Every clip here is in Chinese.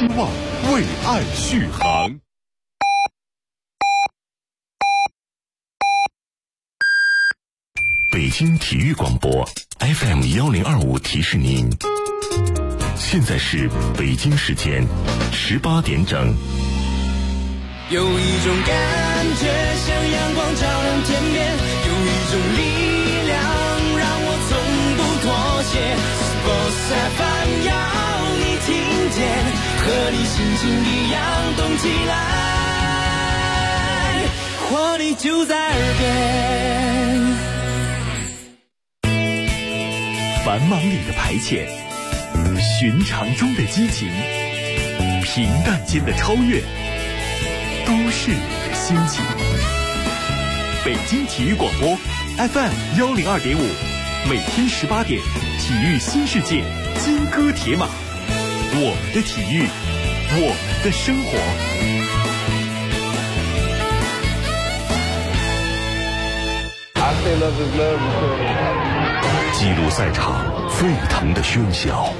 希望，为爱续航。北京体育广播 FM1025提示您，现在是北京时间18点整。 有一种感觉像阳光照亮天边，有一种力量让我从不妥协。Sports FM 要你听见，和你心情一样动起来，活力就在耳边。 繁忙里的排遣，寻常中的激情，平淡间的超越，都市里的心情。北京体育广播 FM102.5，每天18点，体育新世界，金戈铁马，我们的体育，我们的生活。 记录赛场沸腾的喧嚣，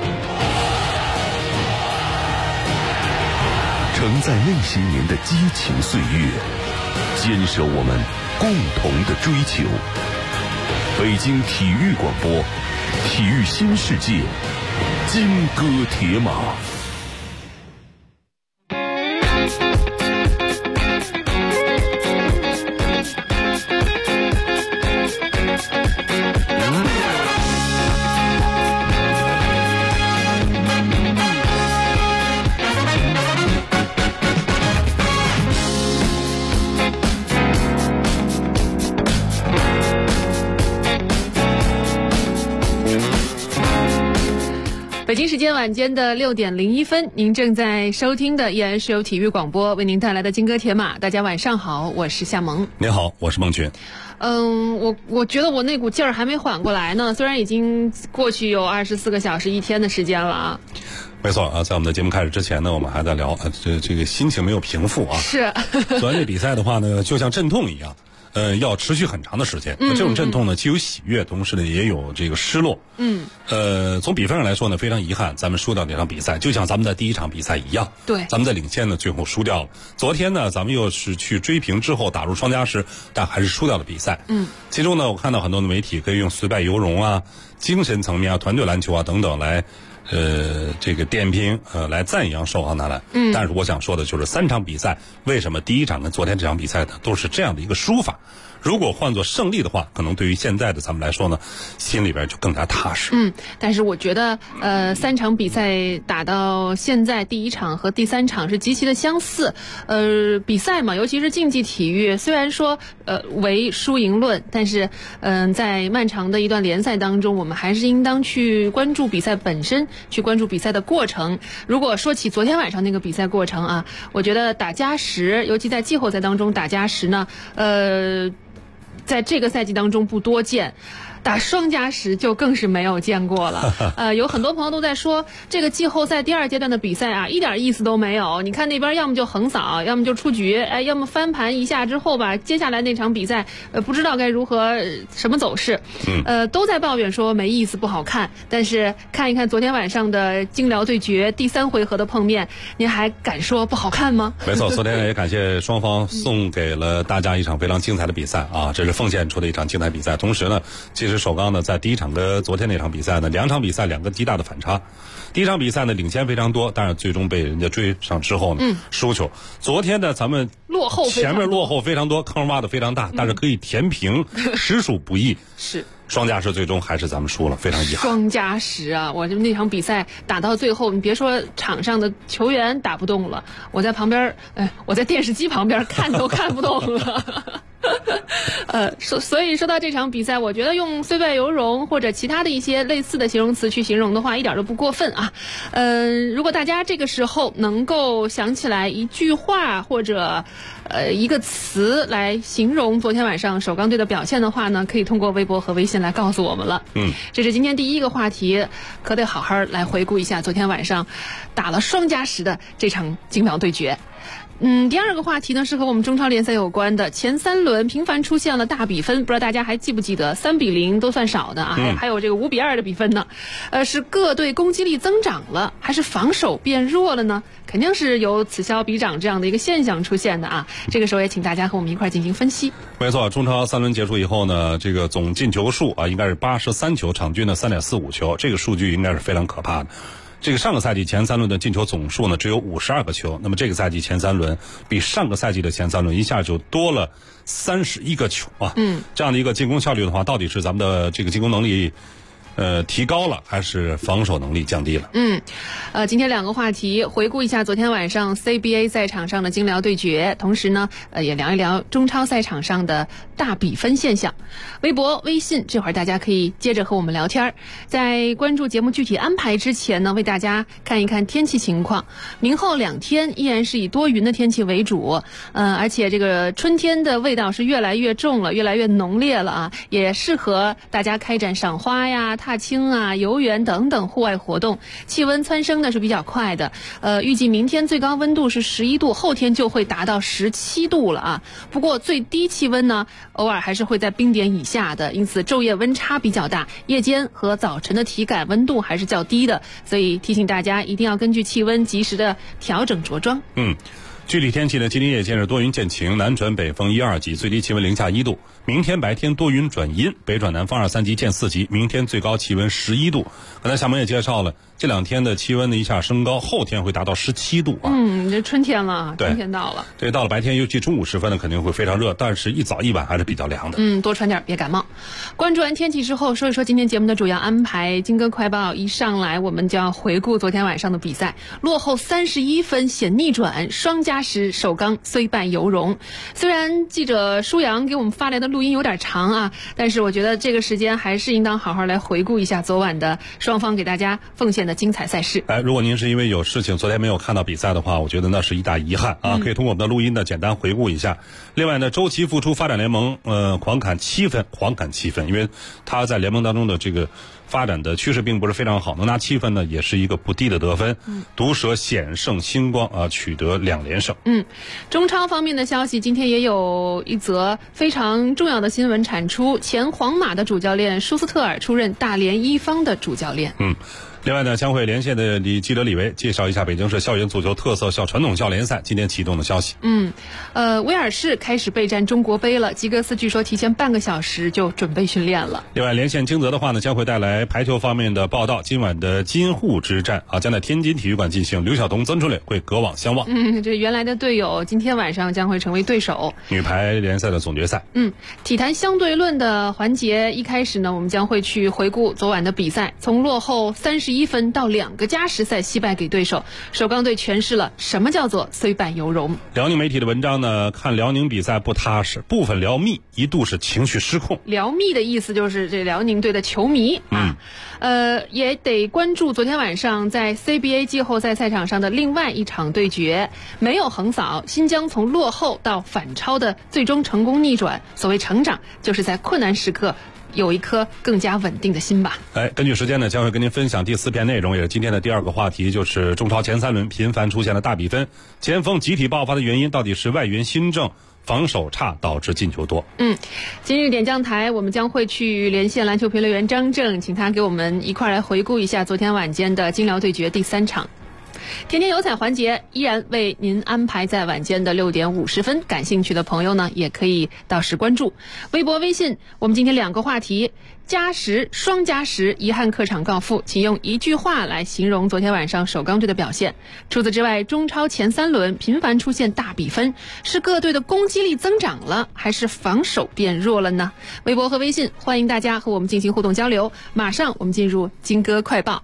承载那些年的激情岁月，坚守我们共同的追求。北京体育广播，体育新世界，金戈铁马。 北京时间晚间的6点01分，您正在收听的依然是由体育广播为您带来的金戈铁马。大家晚上好，我是夏萌。 您好，我是孟群。 我觉得我那股劲儿还没缓过来呢，虽然已经过去有24个小时1天的时间了啊。 没错啊，在我们的节目开始之前呢，我们还在聊这个心情没有平复啊。 是。 昨天这比赛的话呢，就像阵痛一样。要持续很长的时间。这种阵痛呢，既有喜悦，同时呢也有这个失落。从比分上来说呢，非常遗憾，咱们输掉这场比赛，就像咱们的第一场比赛一样。 对， 咱们在领先呢，最后输掉了。昨天呢，咱们又是去追平之后打入双加时，但还是输掉了比赛。其中呢，我看到很多的媒体可以用虽败犹荣啊、精神层面啊、团队篮球啊等等来。这个点评来赞扬首航男篮。但是我想说的就是3场比赛，为什么第一场跟昨天这场比赛呢都是这样的一个输法？如果换作胜利的话，可能对于现在的咱们来说呢，心里边就更加踏实。 但是我觉得3场比赛打到现在，第一场和第3场是极其的相似。比赛嘛，尤其是竞技体育，虽然说为输赢论，但是在漫长的一段联赛当中，我们还是应当去关注比赛本身，去关注比赛的过程。如果说起昨天晚上那个比赛过程啊，我觉得打加时，尤其在季后赛当中打加时呢，在这个赛季当中不多见。打双加时就更是没有见过了。有很多朋友都在说，这个季后赛第2阶段的比赛啊，一点意思都没有。你看那边要么就横扫，要么就出局，要么翻盘一下之后吧，接下来那场比赛不知道该如何什么走势。都在抱怨说没意思不好看。但是看一看昨天晚上的精辽对决第3回合的碰面，您还敢说不好看吗？ 没错，昨天也感谢双方送给了大家一场非常精彩的比赛啊，这是奉献出的一场精彩比赛。同时呢，其实首钢呢在第一场跟昨天那场比赛呢，2场比赛2个极大的反差。第一场比赛呢领先非常多，但是最终被人家追上之后呢，输球。昨天呢咱们前面落后非常多，坑挖的非常大，但是可以填平，实属不易。 是。 双加时最终还是咱们输了，非常遗憾。 双加时啊，我就那场比赛打到最后，你别说场上的球员打不动了，我在旁边，我在电视机旁边看都看不动了。所以说到这场比赛，我觉得用虽败犹荣或者其他的一些类似的形容词去形容的话，一点都不过分啊。如果大家这个时候能够想起来一句话或者一个词来形容昨天晚上首钢队的表现的话呢，可以通过微博和微信来告诉我们了。这是今天第一个话题，可得好好来回顾一下昨天晚上打了双加时的这场精秒对决。 第二个话题呢是和我们中超联赛有关的，前3轮频繁出现了大比分，不知道大家还记不记得3-0都算少的啊，还有这个5-2的比分呢。是各队攻击力增长了，还是防守变弱了呢？肯定是有此消彼长这样的一个现象出现的啊。这个时候也请大家和我们一块进行分析。 没错，中超3轮结束以后呢，这个总进球数啊应该是83球，场均的3.45球，这个数据应该是非常可怕的。这个上个赛季前3轮的进球总数呢只有52个球，那么这个赛季前3轮比上个赛季的前3轮一下就多了31个球啊。这样的一个进攻效率的话，到底是咱们的这个进攻能力提高了，还是防守能力降低了？ 今天2个话题，回顾一下昨天晚上 CBA 赛场上的精辽对决，同时呢，也聊一聊中超赛场上的大比分现象。微博、微信，这会儿大家可以接着和我们聊天。在关注节目具体安排之前呢，为大家看一看天气情况。明后2天依然是以多云的天气为主，而且这个春天的味道是越来越重了，越来越浓烈了啊，也适合大家开展赏花呀、踏青啊、游园等等户外活动。气温蹿升呢是比较快的，预计明天最高温度是11度，后天就会达到17度了啊。不过最低气温呢，偶尔还是会在冰点以下的，因此昼夜温差比较大，夜间和早晨的体感温度还是较低的，所以提醒大家一定要根据气温及时的调整着装。 具体天气呢，今天夜间是多云见晴，南转北风1、2级，最低气温零下1度。明天白天多云转阴，北转南风2、3级见4级，明天最高气温11度。刚才小萌也介绍了，这2天的气温呢一下升高，后天会达到17度啊。 这春天了，春天到了。 对，到了白天，尤其中午时分呢，肯定会非常热，但是一早一晚还是比较凉的。 多穿点，别感冒。关注完天气之后，说一说今天节目的主要安排。金歌快报一上来，我们就要回顾昨天晚上的比赛，落后31分险逆转，双加时首钢虽败犹荣。虽然记者舒阳给我们发来的录音有点长啊，但是我觉得这个时间还是应当好好来回顾一下昨晚的双方给大家奉献的精彩赛事。 如果您是因为有事情昨天没有看到比赛的话，我觉得那是一大遗憾啊。可以通过我们的录音呢简单回顾一下。另外呢，周琦复出发展联盟狂砍7分，因为他在联盟当中的这个发展的趋势并不是非常好，能拿7分呢也是一个不低的得分。毒蛇险胜星光啊，取得2连胜。 中超方面的消息，今天也有一则非常重要的新闻产出，前皇马的主教练舒斯特尔出任大连一方的主教练。 另外呢，将会连线的记者李维介绍一下北京市校园足球特色校传统校联赛今天启动的消息。 威尔士开始备战中国杯了，吉格斯据说提前半个小时就准备训练了。 另外，连线金泽的话呢，将会带来排球方面的报道。今晚的金沪之战啊，将在天津体育馆进行，刘晓彤、曾春磊会隔网相望。 这原来的队友今天晚上将会成为对手。 女排联赛的总决赛。 体坛相对论的环节一开始呢，我们将会去回顾昨晚的比赛，从落后31分到2个加时赛惜败给对手，首钢队诠释了什么叫做虽败犹荣。 辽宁媒体的文章呢，看辽宁比赛不踏实，部分辽密一度是情绪失控。 辽密的意思就是这辽宁队的球迷啊。也得关注昨天晚上在 CBA 季后赛赛场上的另外一场对决，没有横扫，新疆从落后到反超的最终成功逆转。所谓成长，就是在困难时刻有一颗更加稳定的心吧。 根据时间呢，将会跟您分享第4篇内容，也是今天的第2个话题，就是中超前3轮频繁出现了大比分，前锋集体爆发的原因到底是外援新政、防守差导致进球多。 今日点将台我们将会去连线篮球评论员张正，请他给我们一块来回顾一下昨天晚间的金辽对决第3场。天天有彩环节依然为您安排在晚间的6点50分，感兴趣的朋友呢也可以到时关注微博、微信。我们今天2个话题，加时、双加时，遗憾客场告负，请用一句话来形容昨天晚上首钢队的表现。除此之外，中超前3轮频繁出现大比分，是各队的攻击力增长了，还是防守变弱了呢？微博和微信欢迎大家和我们进行互动交流。马上我们进入金歌快报。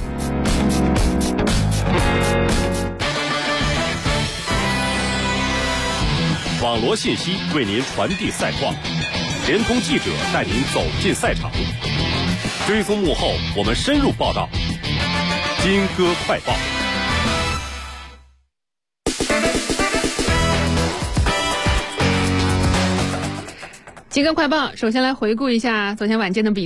网罗信息为您传递赛况，联通记者带您走进赛场，追踪幕后，我们深入报道。金歌快报。 金歌快报，首先来回顾一下昨天晚间的比赛。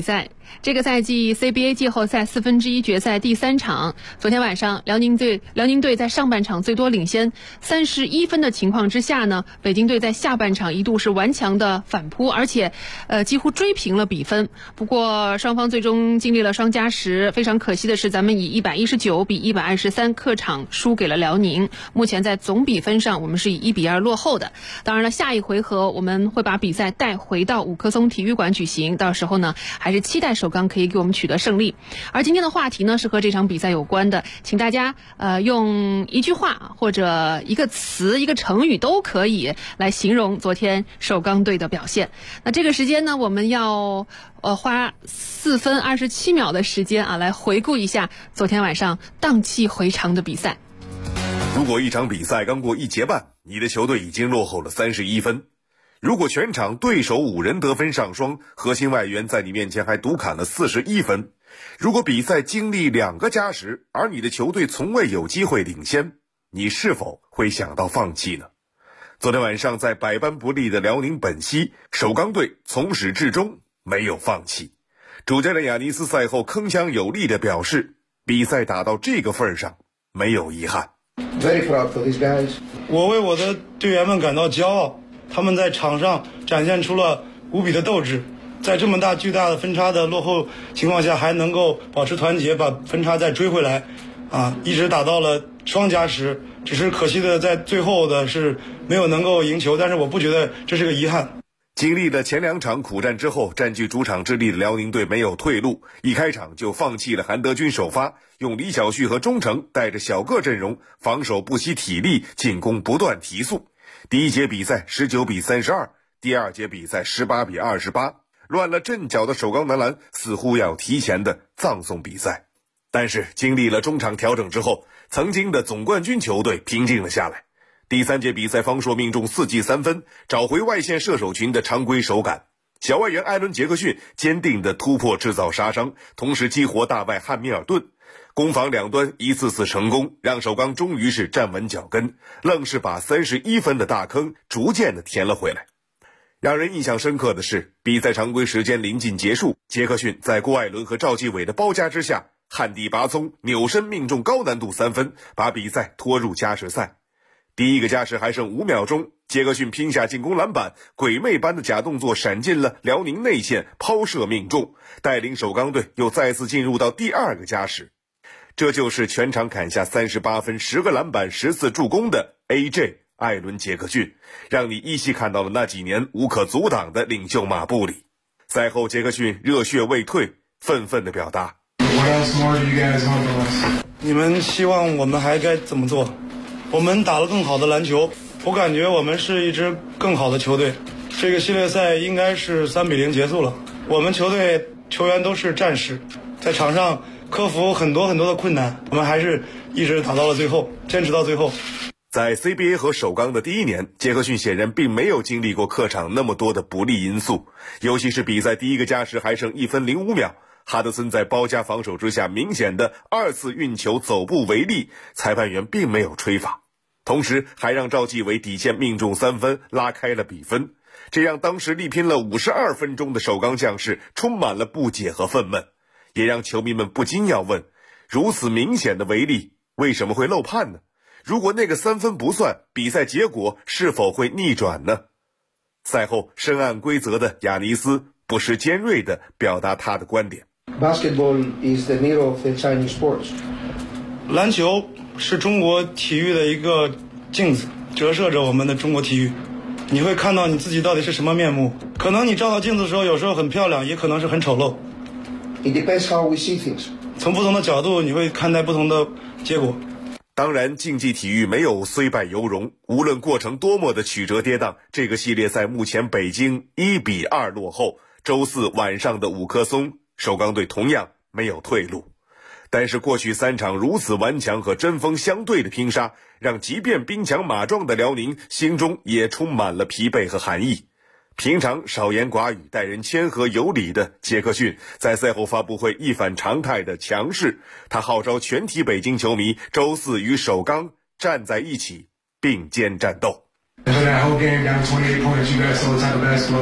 这个赛季 CBA 季后赛1/4决赛第3场，昨天晚上辽宁队在上半场最多领先31分的情况之下呢，北京队在下半场一度是顽强的反扑，而且几乎追平了比分。不过双方最终经历了双加时，非常可惜的是咱们以119比123客场输给了辽宁。目前在总比分上我们是以1比2落后的。当然了，下一回合我们会把比赛带回到五棵松体育馆举行，到时候呢还是期待首钢可以给我们取得胜利。而今天的话题呢是和这场比赛有关的，请大家用一句话或者一个词一个成语都可以来形容昨天首钢队的表现。那这个时间呢，我们要花4分27秒的时间来回顾一下昨天晚上荡气回肠的比赛。 如果一场比赛刚过1节半，你的球队已经落后了31分；如果全场对手5人得分上双，核心外援在你面前还独砍了41分；如果比赛经历2个加时，而你的球队从未有机会领先，你是否会想到放弃呢？昨天晚上在百般不利的辽宁本溪，首钢队从始至终没有放弃。主教练亚尼斯赛后铿锵有力地表示，比赛打到这个份上，没有遗憾。 Very proud for these guys. 我为我的队员们感到骄傲，他们在场上展现出了无比的斗志，在这么巨大的分差的落后情况下，还能够保持团结，把分差再追回来，一直打到了双加时。只是可惜的在最后的是没有能够赢球，但是我不觉得这是个遗憾。 经历了前2场苦战之后，占据主场之力的辽宁队没有退路，一开场就放弃了韩德君首发，用李晓旭和钟诚带着小个阵容，防守不惜体力，进攻不断提速。第一节比赛19比32，第二节比赛18比28，乱了阵脚的首钢男篮似乎要提前的葬送比赛。但是经历了中场调整之后，曾经的总冠军球队平静了下来。第3节比赛，方硕命中4记3分，找回外线射手群的常规手感。小外援艾伦·杰克逊坚定的突破制造杀伤，同时激活大外汉密尔顿。攻防两端一次次成功，让首钢终于是站稳脚跟，愣是把31分的大坑逐渐的填了回来。让人印象深刻的是，比赛常规时间临近结束，杰克逊在郭艾伦和赵继伟的包夹之下，旱地拔葱，扭身命中高难度3分，把比赛拖入加时赛。第一个加时还剩5秒钟，杰克逊拼下进攻篮板，鬼魅般的假动作闪进了辽宁内线，抛射命中，带领首钢队又再次进入到第2个加时。这就是全场砍下38分、10个篮板、14助攻的 AJ 艾伦·杰克逊，让你依稀看到了那几年无可阻挡的领袖马布里。赛后杰克逊热血未退，愤愤地表达： What else more do you guys want from us? 你们希望我们还该怎么做？我们打了更好的篮球，我感觉我们是一支更好的球队。这个系列赛应该是3比0结束了。我们球队球员都是战士，在场上克服很多的困难，我们还是一直打到了最后，坚持到最后。 在 CBA 和首钢的第1年，杰克逊显然并没有经历过客场那么多的不利因素，尤其是比赛第1个加时还剩1分05秒，哈德森在包夹防守之下明显的2次运球走步违例，裁判员并没有吹罚，同时还让赵继伟底线命中3分，拉开了比分，这让当时力拼了52分钟的首钢将士充满了不解和愤懑，也让球迷们不禁要问，如此明显的违例为什么会漏判呢？如果那个3分不算，比赛结果是否会逆转呢？赛后深谙规则的亚尼斯不失尖锐地表达他的观点。 Basketball is the mirror of the Chinese sports. 篮球是中国体育的一个镜子，折射着我们的中国体育。你会看到你自己到底是什么面目。可能你照到镜子的时候，有时候很漂亮，也可能是很丑陋。 It depends how we see things. 从不同的角度，你会看待不同的结果。 当然，竞技体育没有虽败犹荣，无论过程多么的曲折跌宕，这个系列赛目前北京1比2落后。周4晚上的五棵松，首钢队同样没有退路。但是过去3场如此顽强和针锋相对的拼杀，让即便兵强马壮的辽宁心中也充满了疲惫和寒意。平常少言寡语、待人谦和有礼的杰克逊，在赛后发布会一反常态的强势，他号召全体北京球迷周4与首钢站在一起，并肩战斗。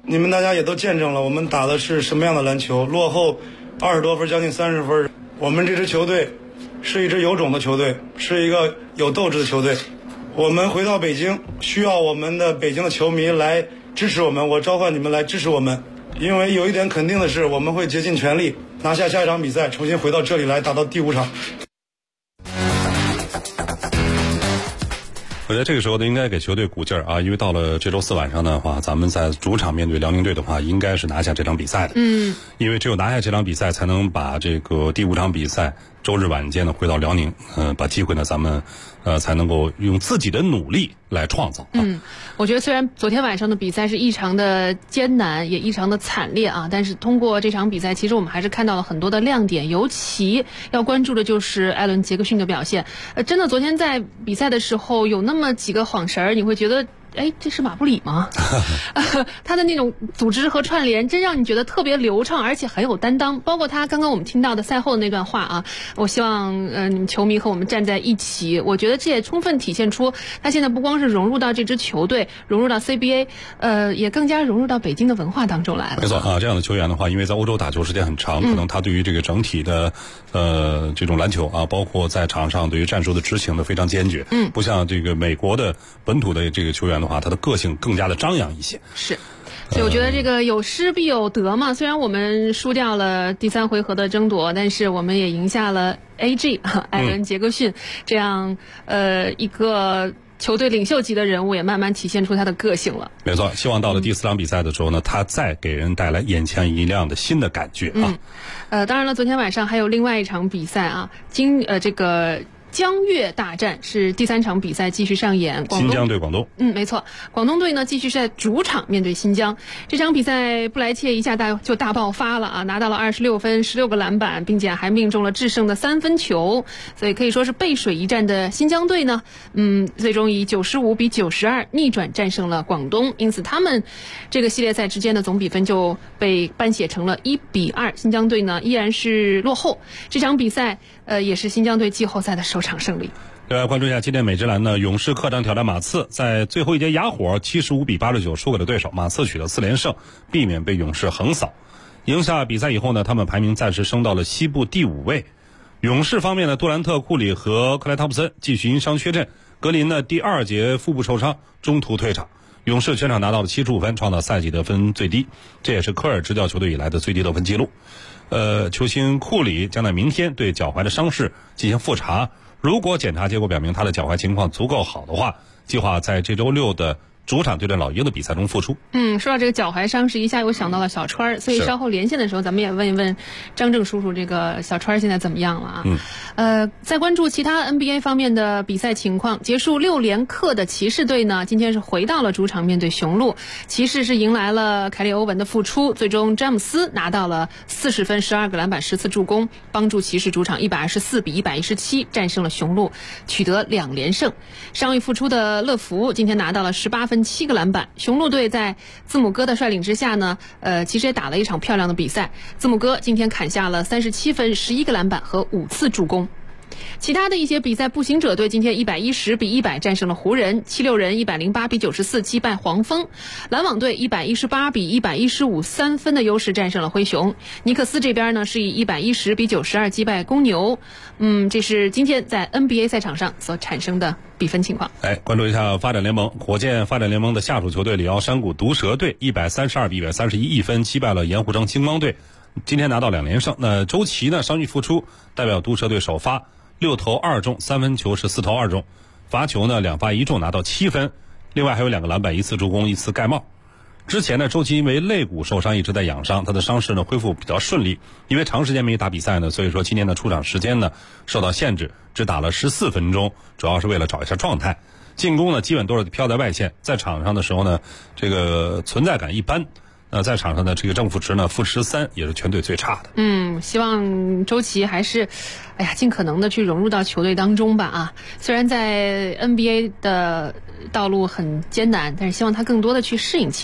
你们大家也都见证了，我们打的是什么样的篮球，落后20多分，将近30分。我们这支球队是一支有种的球队，是一个有斗志的球队。我们回到北京，需要我们的北京的球迷来支持我们，我召唤你们来支持我们。因为有一点肯定的是，我们会竭尽全力拿下下一场比赛，重新回到这里来打到第5场。 我觉得这个时候呢，应该给球队鼓劲儿啊，因为到了这周4晚上的话，咱们在主场面对辽宁队的话，应该是拿下这场比赛的。因为只有拿下这场比赛，才能把这个第5场比赛周日晚间呢回到辽宁，把机会呢咱们才能够用自己的努力来创造。 我觉得虽然昨天晚上的比赛是异常的艰难，也异常的惨烈啊，但是通过这场比赛，其实我们还是看到了很多的亮点，尤其要关注的就是艾伦·杰克逊的表现。真的，昨天在比赛的时候有那么几个晃神儿，你会觉得，哎，这是马布里吗？他的那种组织和串联，真让你觉得特别流畅，而且很有担当。包括他刚刚我们听到的赛后的那段话啊，我希望你们球迷和我们站在一起。我觉得这也充分体现出他现在不光是融入到这支球队，融入到 CBA，也更加融入到北京的文化当中来了。 没错啊，这样的球员的话，因为在欧洲打球时间很长，可能他对于这个整体的这种篮球啊，包括在场上对于战术的执行的非常坚决。不像这个美国的本土的这个球员的话，他的个性更加的张扬一些。 是。所以我觉得这个有失必有得嘛。虽然我们输掉了第3回合的争夺，但是我们也赢下了 AG 艾伦·杰克逊这样一个球队领袖级的人物，也慢慢体现出他的个性了。 没错，希望到了第4场比赛的时候呢，他再给人带来眼前一亮的新的感觉啊。 当然了，昨天晚上还有另外一场比赛啊，这个江粤大战是第3场比赛继续上演， 新疆对广东。 没错，广东队呢继续在主场面对新疆。这场比赛布莱切一下就大爆发了啊，拿到了26分，16个篮板，并且还命中了制胜的3分球，所以可以说是背水一战的新疆队呢，最终以95比92逆转战胜了广东，因此他们这个系列赛之间的总比分就被扳写成了1比2，新疆队呢依然是落后。这场比赛也是新疆队季后赛的首场胜利。 另外关注一下今天美职篮呢，勇士客场挑战马刺，在最后一节哑火75比89输给了对手，马刺取得4连胜，避免被勇士横扫。赢下比赛以后呢，他们排名暂时升到了西部第5位。勇士方面呢，杜兰特、库里和克莱汤普森继续因伤缺阵，格林呢第2节腹部受伤，中途退场。勇士全场拿到了75分，创造赛季得分最低，这也是科尔执教球队以来的最低得分记录。球星库里将在明天对脚踝的伤势进行复查，如果检查结果表明他的脚踝情况足够好的话，计划在这周6的主场对阵老鹰的比赛中复出。 说到这个脚踝伤势，一下又想到了小川，所以稍后连线的时候，咱们也问一问张正叔叔，这个小川现在怎么样了啊？再关注其他 NBA 方面的比赛情况。结束6连客的骑士队呢，今天是回到了主场面对雄鹿。骑士是迎来了凯利欧文的复出，最终詹姆斯拿到了40分、12个篮板、10次助攻，帮助骑士主场124比117战胜了雄鹿，取得2连胜。伤愈复出的乐福今天拿到了18分、7个篮板。雄鹿队在字母哥的率领之下呢，其实也打了一场漂亮的比赛。字母哥今天砍下了37分、11个篮板和5次助攻。其他的一些比赛，步行者队今天110比100战胜了湖人，76人108比94击败黄蜂，篮网队118比115，3分的优势战胜了灰熊。尼克斯这边呢是以110比92击败公牛。这是今天在 NBA 赛场上所产生的比分情况。 关注一下发展联盟，火箭发展联盟的下属球队里奥山谷毒蛇队132比131一分击败了盐湖城星光队，今天拿到2连胜。那周琦呢伤愈复出，代表毒蛇队首发6投2中，3分球是4投2中，罚球呢2罚1中拿到7分，另外还有2个篮板、1次助攻、1次盖帽。之前呢，周琦因为肋骨受伤一直在养伤，他的伤势呢恢复比较顺利，因为长时间没打比赛呢，所以说今天的出场时间呢受到限制，只打了14分钟，主要是为了找一下状态。进攻呢基本都是飘在外线，在场上的时候呢，这个存在感一般。在场上的这个正负值呢负13，也是全队最差的。 希望周琦还是尽可能的去融入到球队当中吧啊。虽然在 NBA 的道路很艰难，但是希望他更多的去适应其中。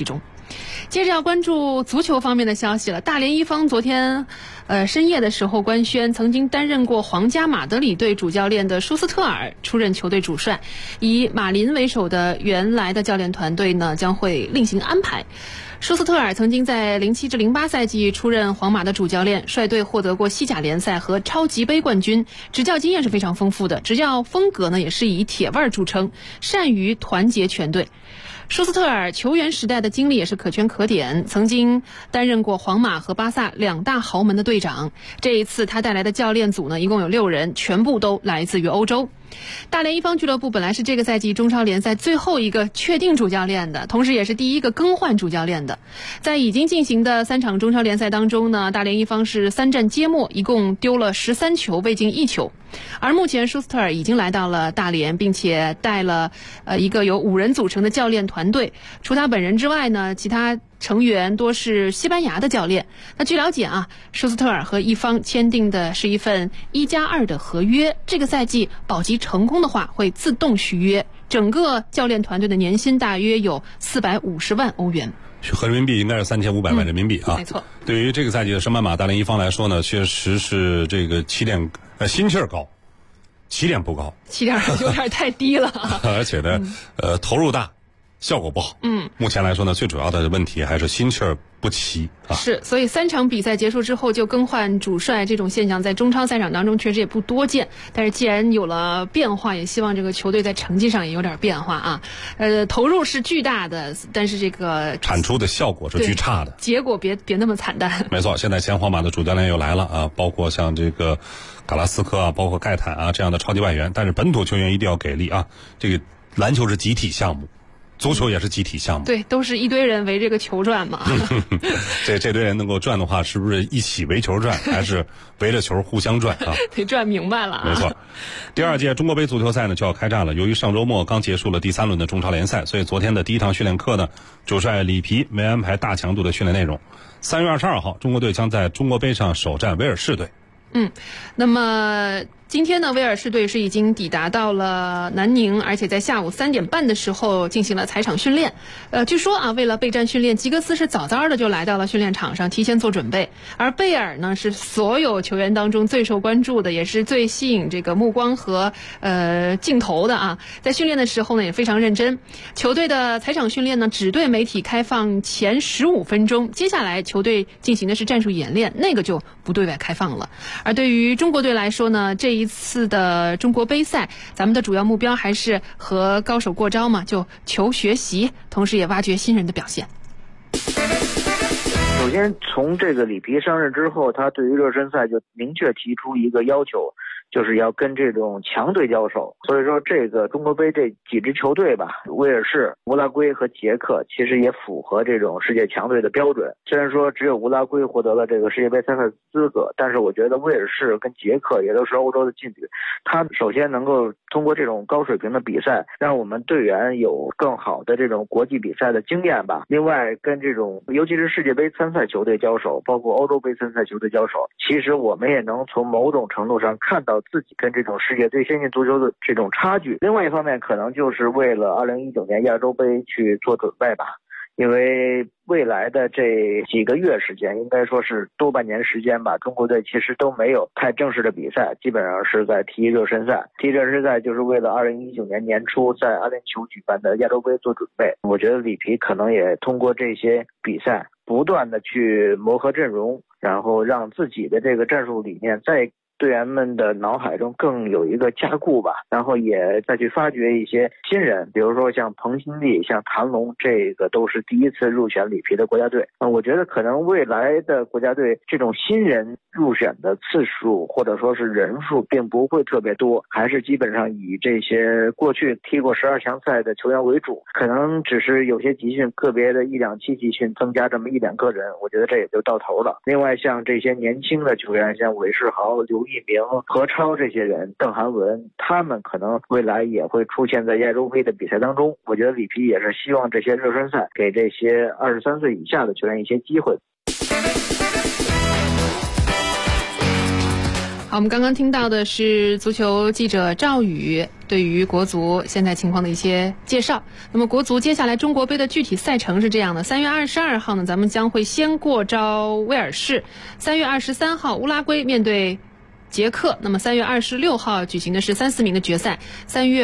接着要关注足球方面的消息了。大连一方昨天深夜的时候官宣，曾经担任过皇家马德里队主教练的舒斯特尔出任球队主帅，以马林为首的原来的教练团队呢将会另行安排。舒斯特尔曾经在07至08赛季出任皇马的主教练，率队获得过西甲联赛和超级杯冠军，执教经验是非常丰富的，执教风格呢也是以铁腕著称，善于团结全队。舒斯特尔球员时代的经历也是可圈可点，曾经担任过皇马和巴萨两大豪门的队长。这一次他带来的教练组呢，一共有6人，全部都来自于欧洲。大连一方俱乐部本来是这个赛季中超联赛最后一个确定主教练的，同时也是第一个更换主教练的。在已经进行的3场中超联赛当中呢，大连一方是3战皆末，一共丢了13球，未进1球。而目前舒斯特尔已经来到了大连，并且带了一个由5人组成的教练团队。除他本人之外呢，其他成员多是西班牙的教练。那据了解啊，舒斯特尔和一方签订的是一份1+2的合约，这个赛季保级成功的话会自动续约，整个教练团队的年薪大约有450万欧元， 合人民币应该是3500万人民币啊。 没错。 对于这个赛季的升班马大连一方来说呢，确实是这个心气儿高，起点不高， 起点有点太低了而且呢，投入大，效果不好。目前来说呢，最主要的问题还是心气儿不齐啊。 是，所以3场比赛结束之后就更换主帅这种现象，在中超赛场当中确实也不多见。但是既然有了变化，也希望这个球队在成绩上也有点变化啊。投入是巨大的，但是这个产出的效果是巨差的， 结果别那么惨淡。 没错，现在前皇马的主教练又来了啊，包括像这个卡拉斯科啊，包括盖坦啊这样的超级外援，但是本土球员一定要给力啊。这个篮球是集体项目，足球也是集体项目， 对，都是一堆人围这个球转嘛。 这堆人能够转的话，是不是一起围球转，还是围着球互相转啊？ 得转明白了啊。 没错，第2届中国杯足球赛呢就要开战了。由于上周末刚结束了第3轮的中超联赛，所以昨天的第1堂训练课呢，主帅里皮没安排大强度的训练内容。3月22号，中国队将在中国杯上首战威尔士队。 那么今天呢，威尔士队是已经抵达到了南宁，而且在下午3点半的时候进行了踩场训练。据说啊，为了备战训练，吉格斯是早早的就来到了训练场上，提前做准备。而贝尔呢，是所有球员当中最受关注的，也是最吸引这个目光和镜头的啊。在训练的时候呢，也非常认真。球队的踩场训练呢，只对媒体开放前15分钟，接下来球队进行的是战术演练，那个就不对外开放了。而对于中国队来说呢，这一次的中国杯赛，咱们的主要目标还是和高手过招嘛，就求学习，同时也挖掘新人的表现。 首先从这个里皮上任之后，他对于热身赛就明确提出一个要求，就是要跟这种强队交手。所以说这个中国杯这几支球队吧，威尔士、乌拉圭和捷克其实也符合这种世界强队的标准。虽然说只有乌拉圭获得了这个世界杯参赛资格，但是我觉得威尔士跟捷克也都是欧洲的劲旅，他首先能够通过这种高水平的比赛，让我们队员有更好的这种国际比赛的经验吧。另外跟这种尤其是世界杯参赛球队交手，包括欧洲杯参赛球队交手，其实我们也能从某种程度上看到自己跟这种世界最先进足球的这种差距。另外一方面可能就是为了2019年亚洲杯去做准备吧，因为未来的这几个月时间，应该说是多半年时间吧，中国队其实都没有太正式的比赛，基本上是在踢热身赛。踢热身赛就是为了2019年年初在阿联酋举办的亚洲杯做准备。我觉得里皮可能也通过这些比赛不断的去磨合阵容，然后让自己的这个战术理念在队员们的脑海中更有一个加固吧，然后也再去发掘一些新人，比如说像彭新立、像谭龙，这个都是第一次入选里皮的国家队。我觉得可能未来的国家队这种新人入选的次数或者说是人数并不会特别多，还是基本上以这些过去踢过12强赛的球员为主，可能只是有些集训，个别的1、2期集训增加这么1、2个人，我觉得这也就到头了。另外像这些年轻的球员，像韦世豪、刘一鸣、何超这些人，邓涵文，他们可能未来也会出现在亚洲杯的比赛当中。我觉得里皮也是希望这些热身赛给这些23岁以下的球员一些机会。 好，我们刚刚听到的是足球记者赵宇对于国足现在情况的一些介绍。那么国足接下来中国杯的具体赛程是这样的：3月22号呢，咱们将会先过招威尔士；3月23号乌拉圭面对捷克，那么3月26号举行的是3-4名的决赛，3月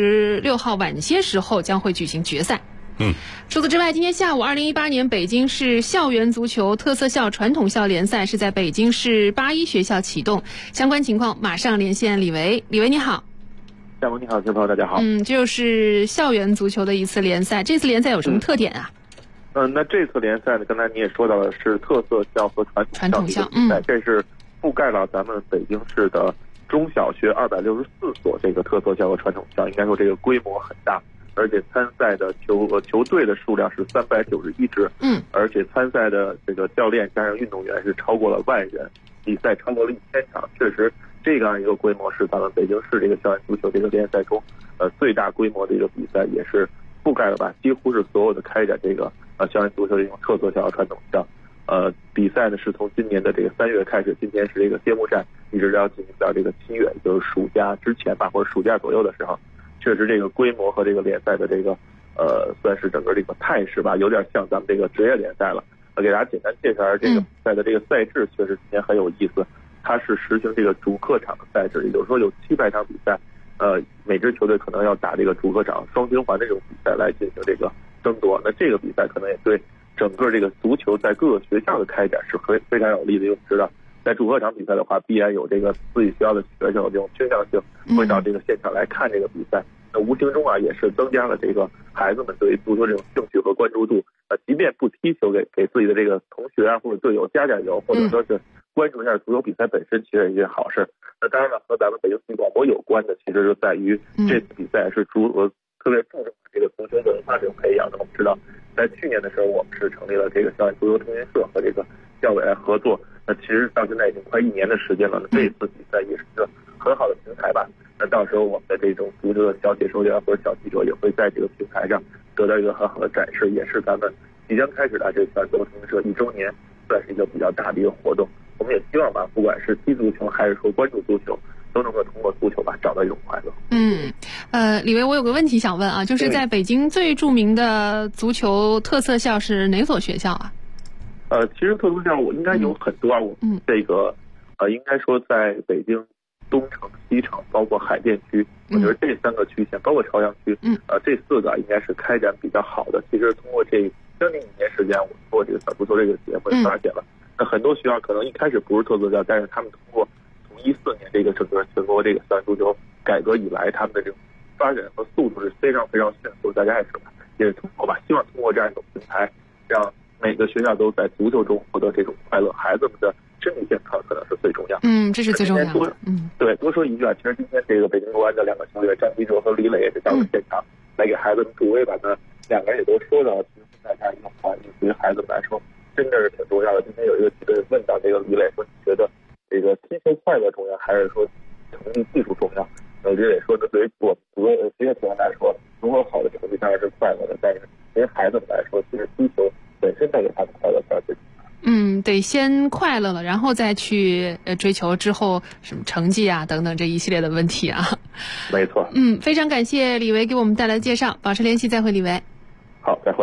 26号晚些时候将会举行决赛。除此之外，今天下午2018年北京市校园足球特色校传统校联赛是在北京市81学校启动，相关情况马上连线李维。李维你好。 夏萌你好，听众朋友大家好。 这就是校园足球的一次联赛，这次联赛有什么特点啊？ 那这次联赛呢，刚才你也说到了，是特色校和传统校的比赛，这是覆盖了咱们北京市的中小学264所这个特色校和传统校，应该说这个规模很大。而且参赛的球队的数量是391支，而且参赛的这个教练加上运动员是超过了10000人，比赛超过了1000场，确实这样一个规模是咱们北京市这个校园足球这个联赛中最大规模的一个比赛，也是覆盖了吧几乎是所有的开展这个校园足球这种特色校和传统校。比赛呢是从今年的这个3月开始，今天是这个揭幕战，一直要进行到这个7月，就是暑假之前吧，或者暑假左右的时候。确实这个规模和这个联赛的这个算是整个这个态势吧，有点像咱们这个职业联赛了。给大家简单介绍一下这个比赛的这个赛制，确实今天很有意思。它是实行这个主客场的赛制，也就是说有700场比赛，每支球队可能要打这个主客场双循环的这种比赛来进行这个争夺。那这个比赛可能也对整个这个足球在各个学校的开展是非常有利的，因为我们知道。在主客场比赛的话，必然有这个自己学校的学生有这种倾向性，会到这个现场来看这个比赛。那无形中也是增加了这个孩子们对于足球这种兴趣和关注度。即便不踢球，给自己的这个同学或者队友加油，或者说是关注一下足球比赛本身，其实也是一件好事。那当然了，和咱们北京体育广播有关的，其实就在于这次比赛是特别注重这个足球文化这种培养的。我们知道，在去年的时候，我们是成立了这个校园足球通讯社和这个教委来合作。那其实到现在已经快1年的时间了，那这一次比赛也是一个很好的平台吧。那到时候我们的这种足球的小解说员或者小记者也会在这个平台上得到一个很好的展示，也是咱们即将开始的这个校园足球通讯社1周年，算是一个比较大的一个活动。我们也希望吧，不管是踢足球还是说关注足球，都能够通过足球吧找到一种快乐。 李维，我有个问题想问啊，就是在北京最著名的足球特色校是哪所学校啊？ 其实特色校我应该有很多啊，我们这个应该说在北京东城、西城，包括海淀区，我觉得这3个区县，包括朝阳区，这4个应该是开展比较好的。其实通过这将近1年时间，我做这个小足球这个节目也发现了，那很多学校可能一开始不是特色校，但是他们通过从14年这个整个全国这个校园足球改革以来，他们的这种发展和速度是非常非常迅速。大家也是通过吧，希望通过这样一种平台，让每个学校都在足球中获得这种快乐，孩子们的身体健康可能是最重要。 这是最重要的。 对，多说一句啊，其实今天这个北京国安的2个球员张继哲和李磊也是到了现场，来给孩子们助威吧。那2个人也都说到了，其实现在这样一个环境对于孩子们来说真的是挺重要的。今天有一个记者问到这个李磊说，你觉得这个踢球快乐重要，还是说成绩技术重要？李磊说，对于我们职业球员来说，如果好的成绩当然是快乐的，但是对于孩子们来说，其实踢球本身带给他们快乐才是最重要的。 得先快乐了，然后再去追求之后什么成绩啊等等这一系列的问题啊。 没错。 非常感谢李维给我们带来的介绍，保持联系，再会，李维。 好，再会。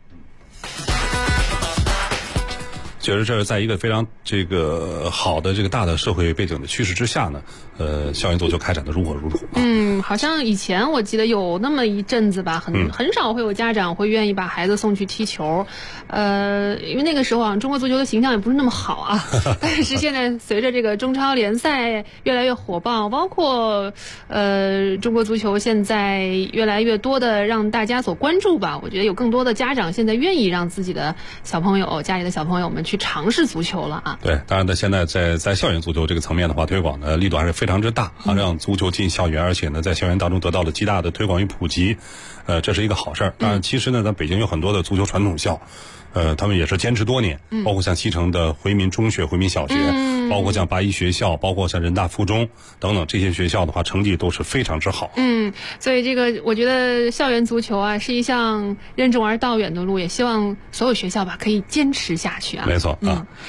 觉得这是在一个非常这个好的这个大的社会背景的趋势之下呢，校园足球开展的如火如荼。 好像以前我记得有那么一阵子吧，很少会有家长会愿意把孩子送去踢球，因为那个时候中国足球的形象也不是那么好啊。但是现在随着这个中超联赛越来越火爆，包括中国足球现在越来越多的让大家所关注吧，我觉得有更多的家长现在愿意让自己的小朋友、家里的小朋友们去尝试足球了啊。 对，当然呢，现在在校园足球这个层面的话，推广的力度还是非常之大啊，让足球进校园，而且呢，在校园当中得到了极大的推广与普及，这是一个好事儿。当然，其实呢，咱北京有很多的足球传统校，他们也是坚持多年，包括像西城的回民中学、回民小学，包括像81学校，包括像人大附中等等这些学校的话，成绩都是非常之好。 所以这个我觉得校园足球啊是一项任重而道远的路，也希望所有学校吧可以坚持下去啊。 没错啊。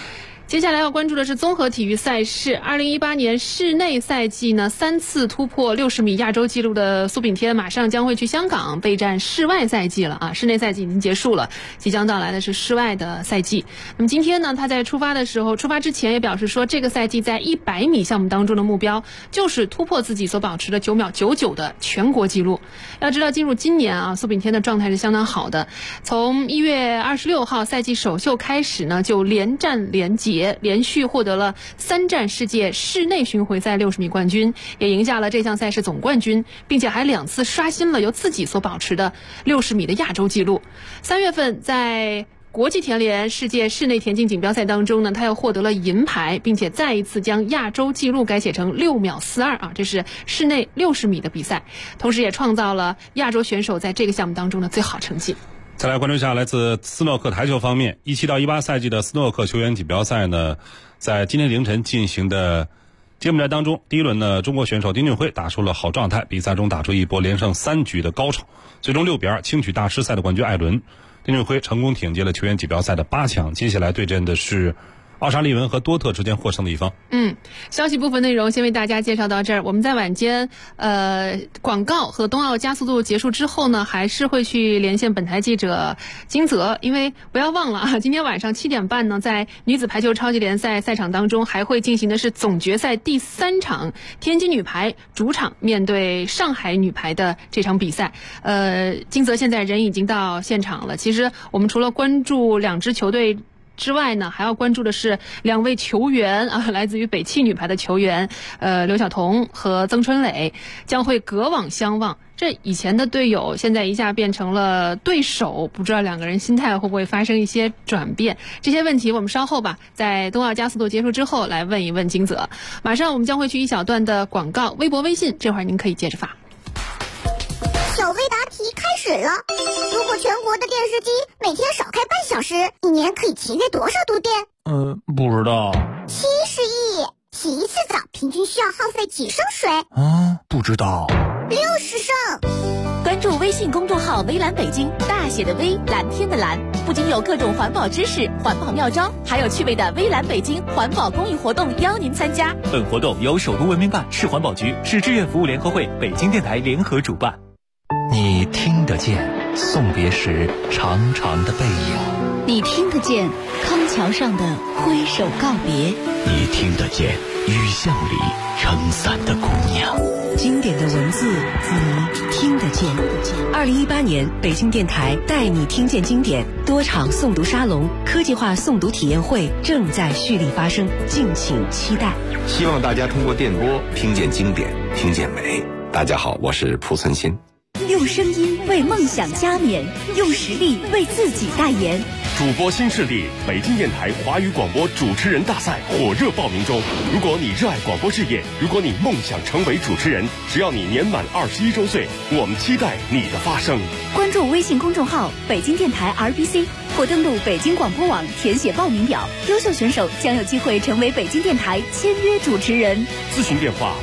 接下来要关注的是综合体育赛事。2018年室内赛季呢，3次突破60米亚洲纪录的苏炳添马上将会去香港备战室外赛季了啊！室内赛季已经结束了，即将到来的是室外的赛季。那么今天呢，他在出发之前也表示说，这个赛季在100米项目当中的目标就是突破自己所保持的9秒99的全国纪录。要知道，进入今年啊，苏炳添的状态是相当好的。从1月26号赛季首秀开始呢，就连战连捷，连续获得了3站世界室内巡回赛60米冠军，也赢下了这项赛事总冠军，并且还2次刷新了由自己所保持的60米的亚洲纪录。3月份在国际田联世界室内田径锦标赛当中呢，他又获得了银牌，并且再一次将亚洲纪录改写成6秒42啊，这是室内60米的比赛，同时也创造了亚洲选手在这个项目当中的最好成绩。 再来关注一下来自斯诺克台球方面，17到18赛季的斯诺克球员锦标赛呢，在今天凌晨进行的节目战当中，第一轮呢，中国选手丁俊晖打出了好状态，比赛中打出一波连胜3局的高潮，最终6比2轻取大师赛的冠军艾伦。丁俊晖成功挺进了球员锦标赛的8强，接下来对阵的是奥沙利文和多特之间获胜的一方。 消息部分内容先为大家介绍到这儿。我们在晚间广告和冬奥加速度结束之后呢，还是会去连线本台记者金泽，因为不要忘了啊，今天晚上7点半呢，在女子排球超级联赛赛场当中还会进行的是总决赛第3场，天津女排主场面对上海女排的这场比赛。金泽现在人已经到现场了。其实我们除了关注2支球队之外呢，还要关注的是2位球员啊，来自于北汽女排的球员，刘晓彤和曾春蕾将会隔网相望。这以前的队友现在一下变成了对手，不知道2个人心态会不会发生一些转变？这些问题我们稍后吧，在冬奥加速度结束之后来问一问金泽。马上我们将会去一小段的广告，微博、微信，这会儿您可以接着发。 小微答题开始了。如果全国的电视机每天少开半小时，一年可以节约多少度电？ 不知道。 70亿。洗一次澡平均需要耗费几升水？ 不知道。 60升。 关注微信公众号微蓝北京，大写的微，蓝天的蓝，不仅有各种环保知识、环保妙招，还有趣味的微蓝北京环保公益活动邀您参加。 本活动由首都文明办、市环保局、市志愿服务联合会、北京电台联合主办。 你听得见送别时长长的背影， 你听得见康桥上的挥手告别， 你听得见雨巷里撑伞的姑娘。 经典的文字你听得见。2018年北京电台带你听见经典多场诵读沙龙、科技化诵读体验会正在蓄力发生，敬请期待。 希望大家通过电波听见经典，听见美。大家好，我是蒲存昕。 用声音为梦想加冕，用实力为自己代言。 主播新势力北京电台华语广播主持人大赛火热报名中。如果你热爱广播事业，如果你梦想成为主持人，只要你年满21周岁，我们期待你的发声。 关注微信公众号北京电台 RBC 或登录北京广播网填写报名表，优秀选手将有机会成为北京电台签约主持人。 咨询电话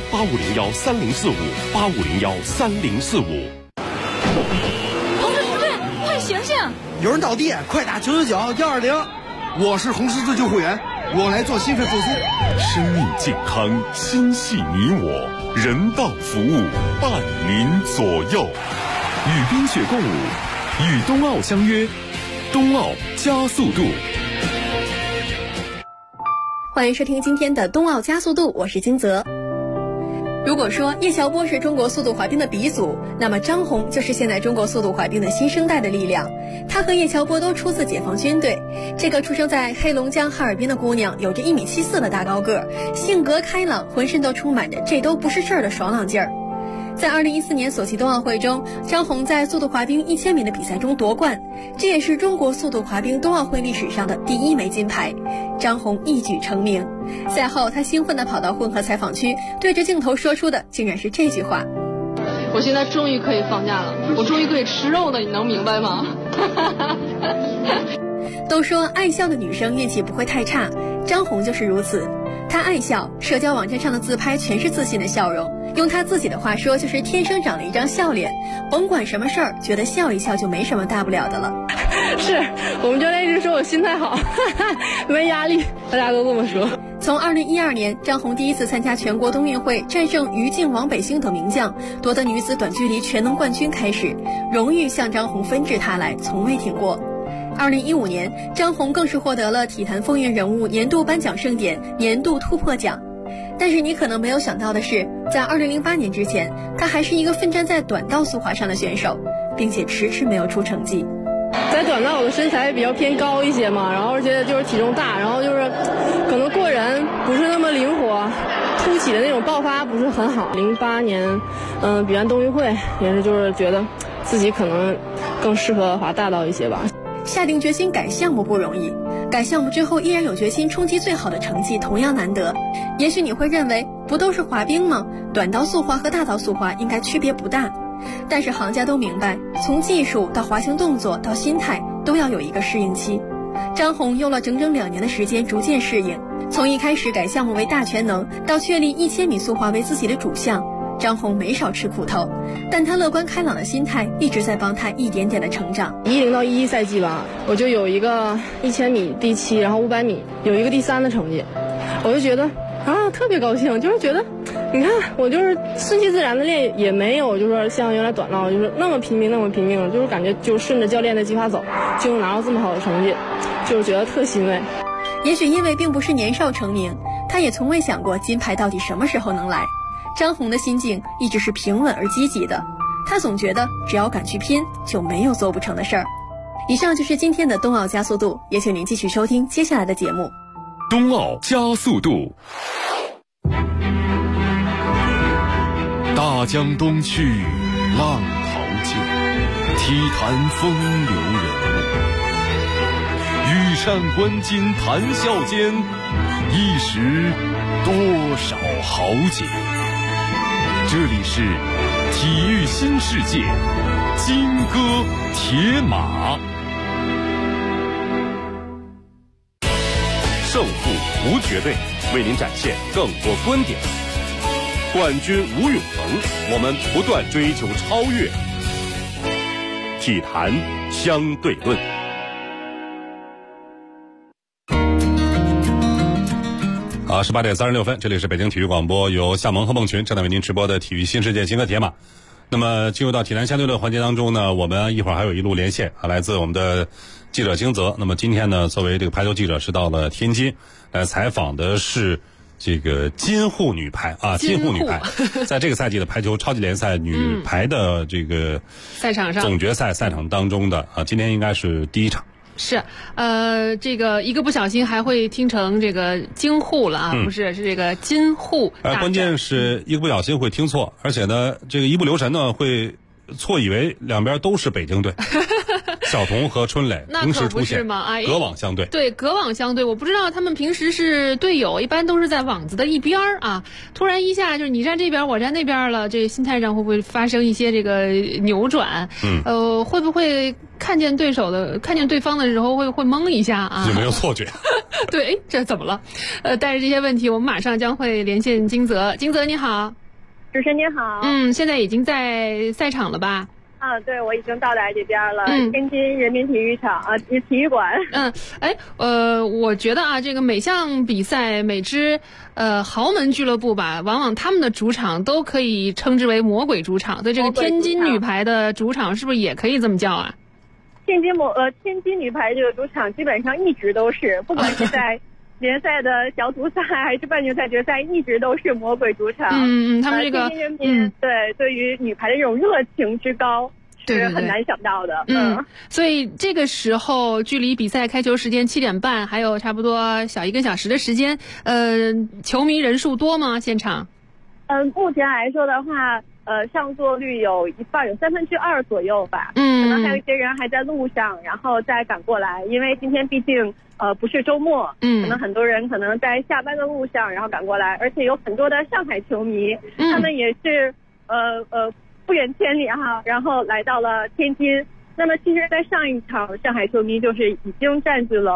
8501304585013045。 同志，快醒醒！ 有人倒地，快打999-120。我是红十字救护员，我来做心肺复苏。 生命健康，心系你我，人道服务伴您左右。与冰雪共舞，与冬奥相约，冬奥加速度。 欢迎收听今天的冬奥加速度，我是金泽。如果说叶乔波是中国速度滑冰的鼻祖，那么张红就是现在中国速度滑冰的新生代的力量。她和叶乔波都出自解放军队。这个出生在黑龙江哈尔滨的姑娘有着1.74米的大高个，性格开朗，浑身都充满着这都不是事儿的爽朗劲儿。在2014年索契冬奥会中，张红在速度滑冰1000米的比赛中夺冠，这也是中国速度滑冰冬奥会历史上的第1枚金牌。张红一举成名。赛后，她兴奋地跑到混合采访区，对着镜头说出的竟然是这句话： 我现在终于可以放假了，我终于可以吃肉了，你能明白吗？ 都说爱笑的女生运气不会太差，张红就是如此。她爱笑，社交网站上的自拍全是自信的笑容，用她自己的话说，就是天生长了一张笑脸，甭管什么事儿，觉得笑一笑就没什么大不了的了。 是我们教练一直说我心态好，没压力，大家都这么说。 从2012年张红第一次参加全国冬运会，战胜于静、王北星等名将，夺得女子短距离全能冠军开始，荣誉向张红纷至沓来，从未停过。2015年，张红更是获得了体坛风云人物年度颁奖盛典年度突破奖。但是你可能没有想到的是，在2008年之前，他还是一个奋战在短道速滑上的选手，并且迟迟没有出成绩。 在短道我的身材比较偏高一些嘛，然后而且就是体重大，然后就是可能过人不是那么灵活，突起的那种爆发不是很好。08年，比完冬运会也是就是觉得自己可能更适合滑大道一些吧。 下定决心改项目不容易，改项目之后依然有决心冲击最好的成绩同样难得。也许你会认为不都是滑冰吗？短道速滑和大道速滑应该区别不大。但是行家都明白，从技术到滑行动作到心态都要有一个适应期。张红用了整整2年的时间逐渐适应，从一开始改项目为大全能，到确立1000米速滑为自己的主项，张红没少吃苦头，但他乐观开朗的心态一直在帮他一点点的成长。 10到11赛季吧，我就有一个1000米第7，然后500米有一个第3的成绩，我就觉得特别高兴，就是觉得你看我就是顺其自然的练，也没有就是说像原来短道就是那么拼命，就是感觉就顺着教练的计划走，就能拿到这么好的成绩，就是觉得特欣慰。 也许因为并不是年少成名，他也从未想过金牌到底什么时候能来。张红的心境一直是平稳而积极的，他总觉得只要敢去拼，就没有做不成的事儿。以上就是今天的冬奥加速度，也请您继续收听接下来的节目。 冬奥加速度。大江东去，浪淘尽，体坛风流人物。羽扇纶巾谈笑间，一时多少豪杰。这里是体育新世界，金戈铁马。 胜负无绝对，为您展现更多观点。冠军无永恒，我们不断追求超越。体坛相对论。 好，18点36分，这里是北京体育广播，由夏萌和孟群正在为您直播的体育新世界金戈铁马。那么进入到体坛相对论环节当中呢，我们一会儿还有一路连线来自我们的记者金泽。那么今天呢，作为这个排球记者是到了天津来采访的是这个金沪女排金沪女排在这个赛季的排球超级联赛女排的这个赛场上总决赛赛场当中的今天应该是第一场。 是，这个一个不小心还会听成这个京沪了不是，是这个金沪。 关键是一个不小心会听错，而且呢，这个一不留神呢会错以为两边都是北京队。小童和春蕾同时出现，隔网相对。 对，隔网相对，我不知道他们平时是队友，一般都是在网子的一边啊。突然一下就是你站这边，我站那边了，这心态上会不会发生一些这个扭转？会不会看见对方的时候会懵一下啊？ 有没有错觉？ 对，这怎么了？带着这些问题，我们马上将会连线金泽。金泽你好， 主持人你好。 现在已经在赛场了吧？ 对，我已经到达这边了，天津人民体育场体育馆。 我觉得这个每项比赛每支豪门俱乐部吧，往往他们的主场都可以称之为魔鬼主场，所以这个天津女排的主场是不是也可以这么叫啊？ 天津女排这个主场基本上一直都是，不管是在联赛的小组赛还是半决赛、决赛，一直都是魔鬼主场。 他们这个天津人民对于女排的这种热情之高是很难想到的。 所以这个时候距离比赛开球时间7点半还有差不多小1个小时的时间，球迷人数多吗？现场？ 目前来说的话，上座率有一半，有2/3左右吧。可能还有一些人还在路上，然后再赶过来，因为今天毕竟不是周末，可能很多人可能在下班的路上，然后赶过来，而且有很多的上海球迷，他们也是不远千里然后来到了天津。那么其实在上一场上海球迷就是已经占据了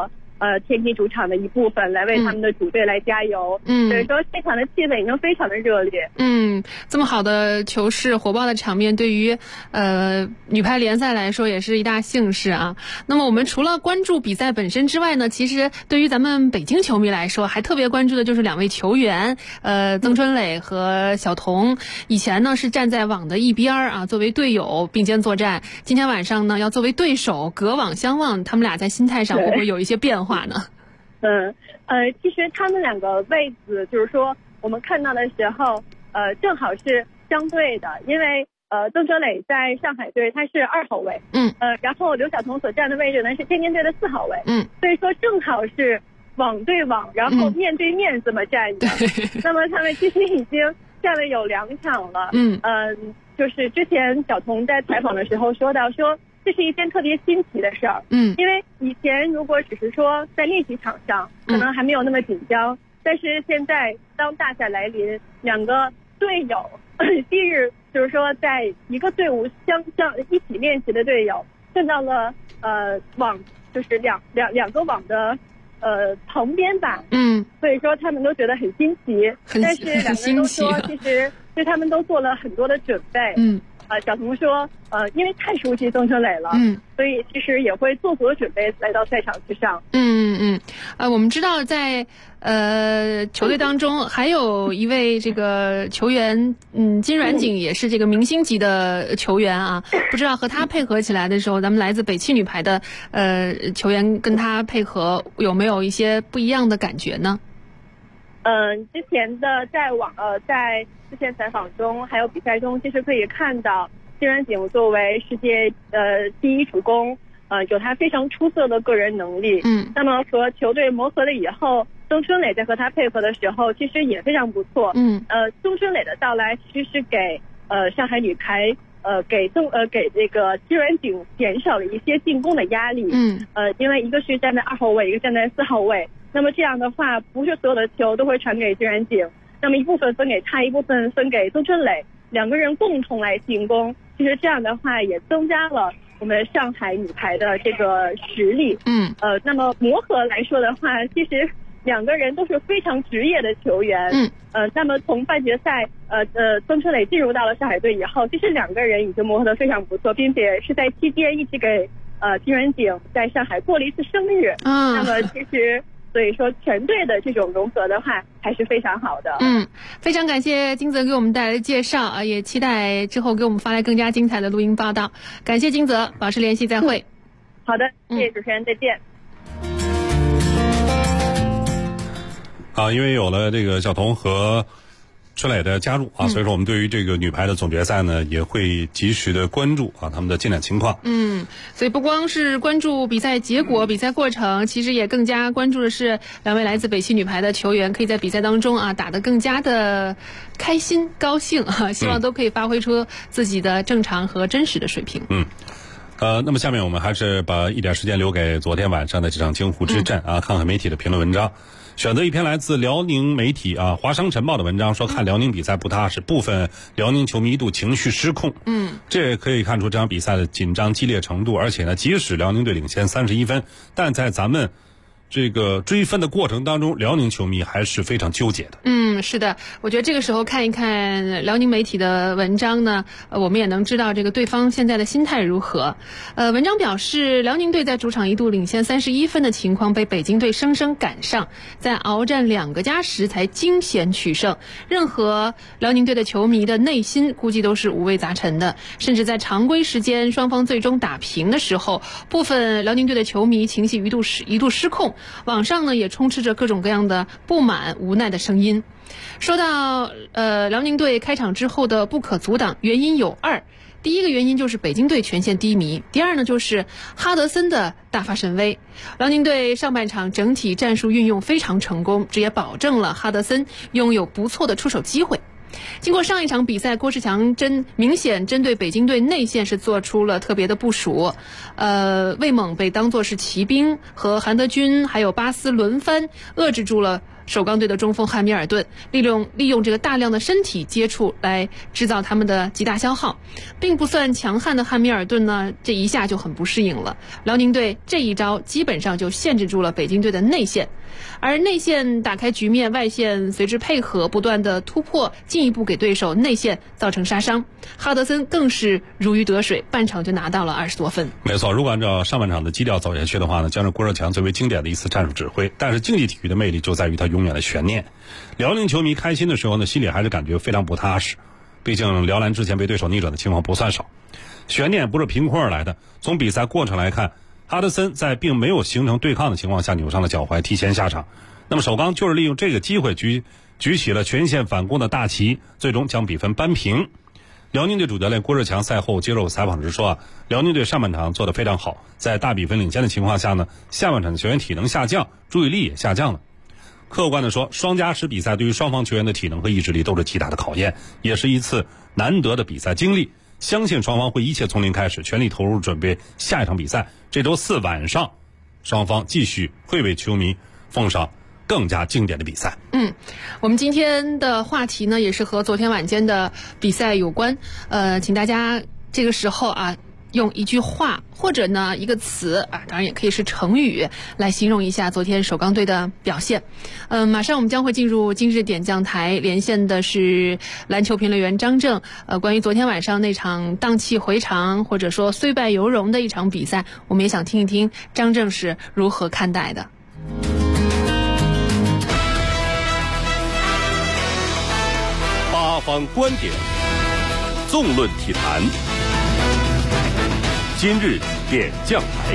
天梯主场的一部分，来为他们的主队来加油。所以说现场的气氛已经非常的热烈。 这么好的球市，火爆的场面，对于女排联赛来说也是一大幸事啊。那么我们除了关注比赛本身之外呢，其实对于咱们北京球迷来说，还特别关注的就是两位球员，曾春蕾和小童。以前呢是站在网的一边啊，作为队友并肩作战。今天晚上呢要作为对手，隔网相望，他们俩在心态上会不会有一些变化呢？ 其实他们两个位置就是说我们看到的时候，正好是相对的，因为曾春蕾在上海队他是2号位，然后刘晓彤所站的位置呢是天津队的4号位，所以说正好是网对网，然后面对面这么站着。那么他们其实已经站了有2场了，就是之前小彤在采访的时候说到说，这是一件特别新奇的事儿，因为以前如果只是说在练习场上，可能还没有那么紧张，但是现在当大赛来临，两个队友昔日就是说在一个队伍一起练习的队友，站到了网，就是两个网的旁边吧，所以说他们都觉得很新奇，但是两个人都说其实对他们都做了很多的准备，小彤说，因为太熟悉曾春蕾了，所以其实也会做足了准备来到赛场之上。 我们知道在球队当中还有一位这个球员，金阮景也是这个明星级的球员啊，不知道和他配合起来的时候，咱们来自北汽女排的球员跟他配合有没有一些不一样的感觉呢？ 之前的在之前采访中还有比赛中，其实可以看到金阮景作为世界第一主攻，有他非常出色的个人能力。那么和球队磨合了以后，曾春蕾在和他配合的时候，其实也非常不错。曾春蕾的到来其实是给上海女排给这个金阮景减少了一些进攻的压力。因为一个是站在2号位，一个站在4号位。那么这样的话，不是所有的球都会传给金阮景，那么一部分分给他，一部分分给曾春蕾，两个人共同来进攻。其实这样的话也增加了我们上海女排的这个实力。那么磨合来说的话，其实两个人都是非常职业的球员。那么从半决赛曾春蕾进入到了上海队以后，其实两个人已经磨合得非常不错，并且是在期间一起给金阮景在上海过了一次生日。那么其实所以说全队的这种融合的话还是非常好的。 非常感谢金泽给我们带来的介绍啊，也期待之后给我们发来更加精彩的录音报道。感谢金泽，保持联系，再会。 好的，谢谢主持人，再见。 因为有了这个小童和春蕾的加入啊，所以说我们对于这个女排的总决赛呢，也会及时的关注他们的进展情况。 所以不光是关注比赛结果、比赛过程，其实也更加关注的是两位来自北汽女排的球员可以在比赛当中打得更加的开心、高兴希望都可以发挥出自己的正常和真实的水平。 那么下面我们还是把一点时间留给昨天晚上的这场京沪之战看看媒体的评论文章。选择一篇来自辽宁媒体华商晨报的文章，说看辽宁比赛不踏实，部分辽宁球迷一度情绪失控。这也可以看出这场比赛的紧张激烈程度。而且呢，即使辽宁队领先31分，但在咱们这个追分的过程当中，辽宁球迷还是非常纠结的。 是的，我觉得这个时候看一看辽宁媒体的文章呢，我们也能知道这个对方现在的心态如何。文章表示，辽宁队在主场一度领先31分的情况被北京队生生赶上，在鏖战2个加时才惊险取胜。任何辽宁队的球迷的内心估计都是五味杂陈的，甚至在常规时间双方最终打平的时候，部分辽宁队的球迷情绪一度失控，网上呢也充斥着各种各样的不满、无奈的声音。说到辽宁队开场之后的不可阻挡，原因有2。第一个原因就是北京队全线低迷，第二呢就是哈德森的大发神威。辽宁队上半场整体战术运用非常成功，这也保证了哈德森拥有不错的出手机会。经过上一场比赛，郭士强明显针对北京队内线是做出了特别的部署。魏猛被当作是骑兵，和韩德君还有巴斯轮番遏制住了首钢队的中锋汉密尔顿，利用这个大量的身体接触来制造他们的极大消耗。并不算强悍的汉密尔顿呢，这一下就很不适应了。辽宁队这一招基本上就限制住了北京队的内线，而内线打开局面，外线随之配合，不断的突破，进一步给对手内线造成杀伤。哈德森更是如鱼得水，半场就拿到了20多分。 没错，如果按照上半场的基调走下去的话呢，将是郭热强最为经典的一次战术指挥。但是竞技体育的魅力就在于它永远的悬念。辽宁球迷开心的时候呢，心里还是感觉非常不踏实，毕竟辽篮之前被对手逆转的情况不算少。悬念不是凭空而来的，从比赛过程来看，哈德森在并没有形成对抗的情况下扭伤了脚踝，提前下场。那么首钢就是利用这个机会举起了全线反攻的大旗，最终将比分扳平。辽宁队主教练郭热强赛后接受采访时说辽宁队上半场做得非常好，在大比分领先的情况下呢，下半场的球员体能下降，注意力也下降了。客观的说，双加时比赛对于双方球员的体能和意志力都是极大的考验，也是一次难得的比赛经历。相信双方会一切从零开始，全力投入准备下一场比赛。这周4晚上，双方继续会为球迷奉上更加经典的比赛。 我们今天的话题呢，也是和昨天晚间的比赛有关。请大家这个时候啊，用一句话或者呢一个词啊，当然也可以是成语来形容一下昨天首钢队的表现。马上我们将会进入今日点将台，连线的是篮球评论员张正。关于昨天晚上那场荡气回肠或者说虽败犹荣的一场比赛，我们也想听一听张正是如何看待的。 八方观点，纵论体坛。今日点将台。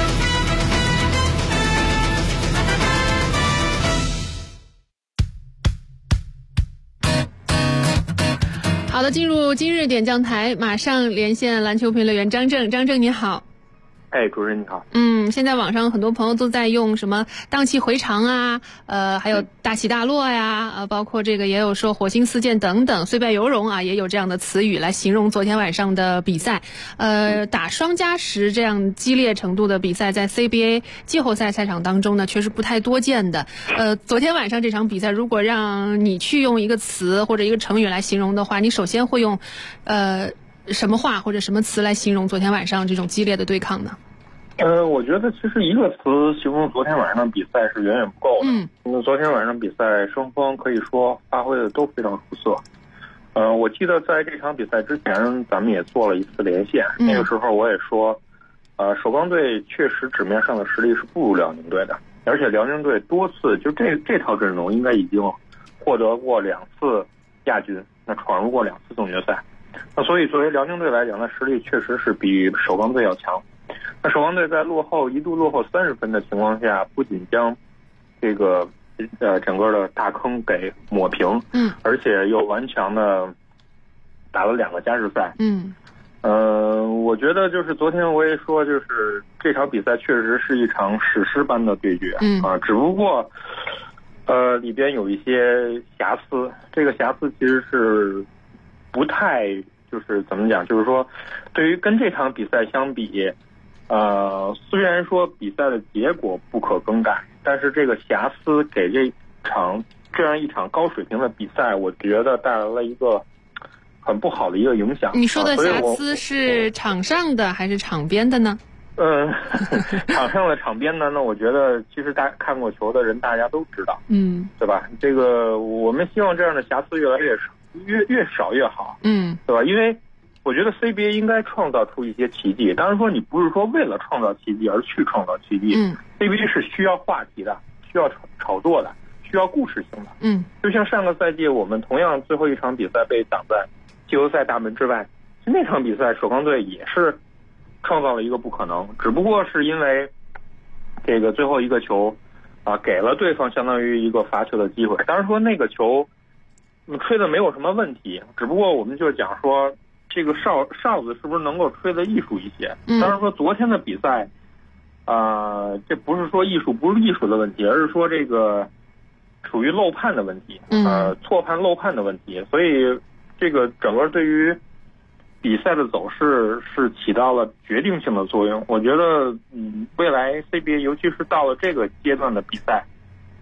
好的，进入今日点将台，马上连线篮球评论员张正。张正你好。 主任你好。 现在网上很多朋友都在用什么荡气回肠啊，还有大起大落呀，包括这个也有说火星四溅等等，虽败犹荣啊，也有这样的词语来形容昨天晚上的比赛。打双加时这样激烈程度的比赛，在 CBA 季后赛赛场当中呢，确实不太多见的。昨天晚上这场比赛，如果让你去用一个词或者一个成语来形容的话，你首先会用什么话或者什么词来形容昨天晚上这种激烈的对抗呢？ 我觉得其实一个词形容昨天晚上的比赛是远远不够的。因为昨天晚上比赛双方可以说发挥的都非常出色。我记得在这场比赛之前咱们也做了一次连线，那个时候我也说，首钢队确实纸面上的实力是不如辽宁队的，而且辽宁队多次就这套阵容应该已经获得过2次亚军，那闯入过2次总决赛。那所以作为辽宁队来讲，那实力确实是比首钢队要强。那首钢队在一度落后30分的情况下，不仅将这个整个的大坑给抹平，而且又顽强的打了2个加时赛。我觉得就是昨天我也说，就是这场比赛确实是一场史诗般的对决。只不过里边有一些瑕疵，这个瑕疵其实是不太就是怎么讲，就是说对于跟这场比赛相比，虽然说比赛的结果不可更改，但是这个瑕疵给这样一场高水平的比赛，我觉得带来了一个很不好的一个影响。 你说的瑕疵是场上的还是场边的呢？ 场上的场边呢，那我觉得其实看过球的人大家都知道，对吧？这个我们希望这样的瑕疵越来越少越好，对吧？因为我觉得 CBA 应该创造出一些奇迹，当然说你不是说为了创造奇迹而去创造奇迹，CBA 是需要话题的，需要炒作的，需要故事性的。就像上个赛季我们同样最后一场比赛被挡在季后赛大门之外，那场比赛首钢队也是创造了一个不可能，只不过是因为这个最后一个球给了对方相当于一个罚球的机会。当然说那个球吹的没有什么问题，只不过我们就讲说这个哨子是不是能够吹的艺术一些。当然说昨天的比赛这不是说不是艺术的问题，而是说这个属于漏判的问题，错判漏判的问题，所以这个整个对于比赛的走势是起到了决定性的作用。我觉得未来 CBA 尤其是到了这个阶段的比赛，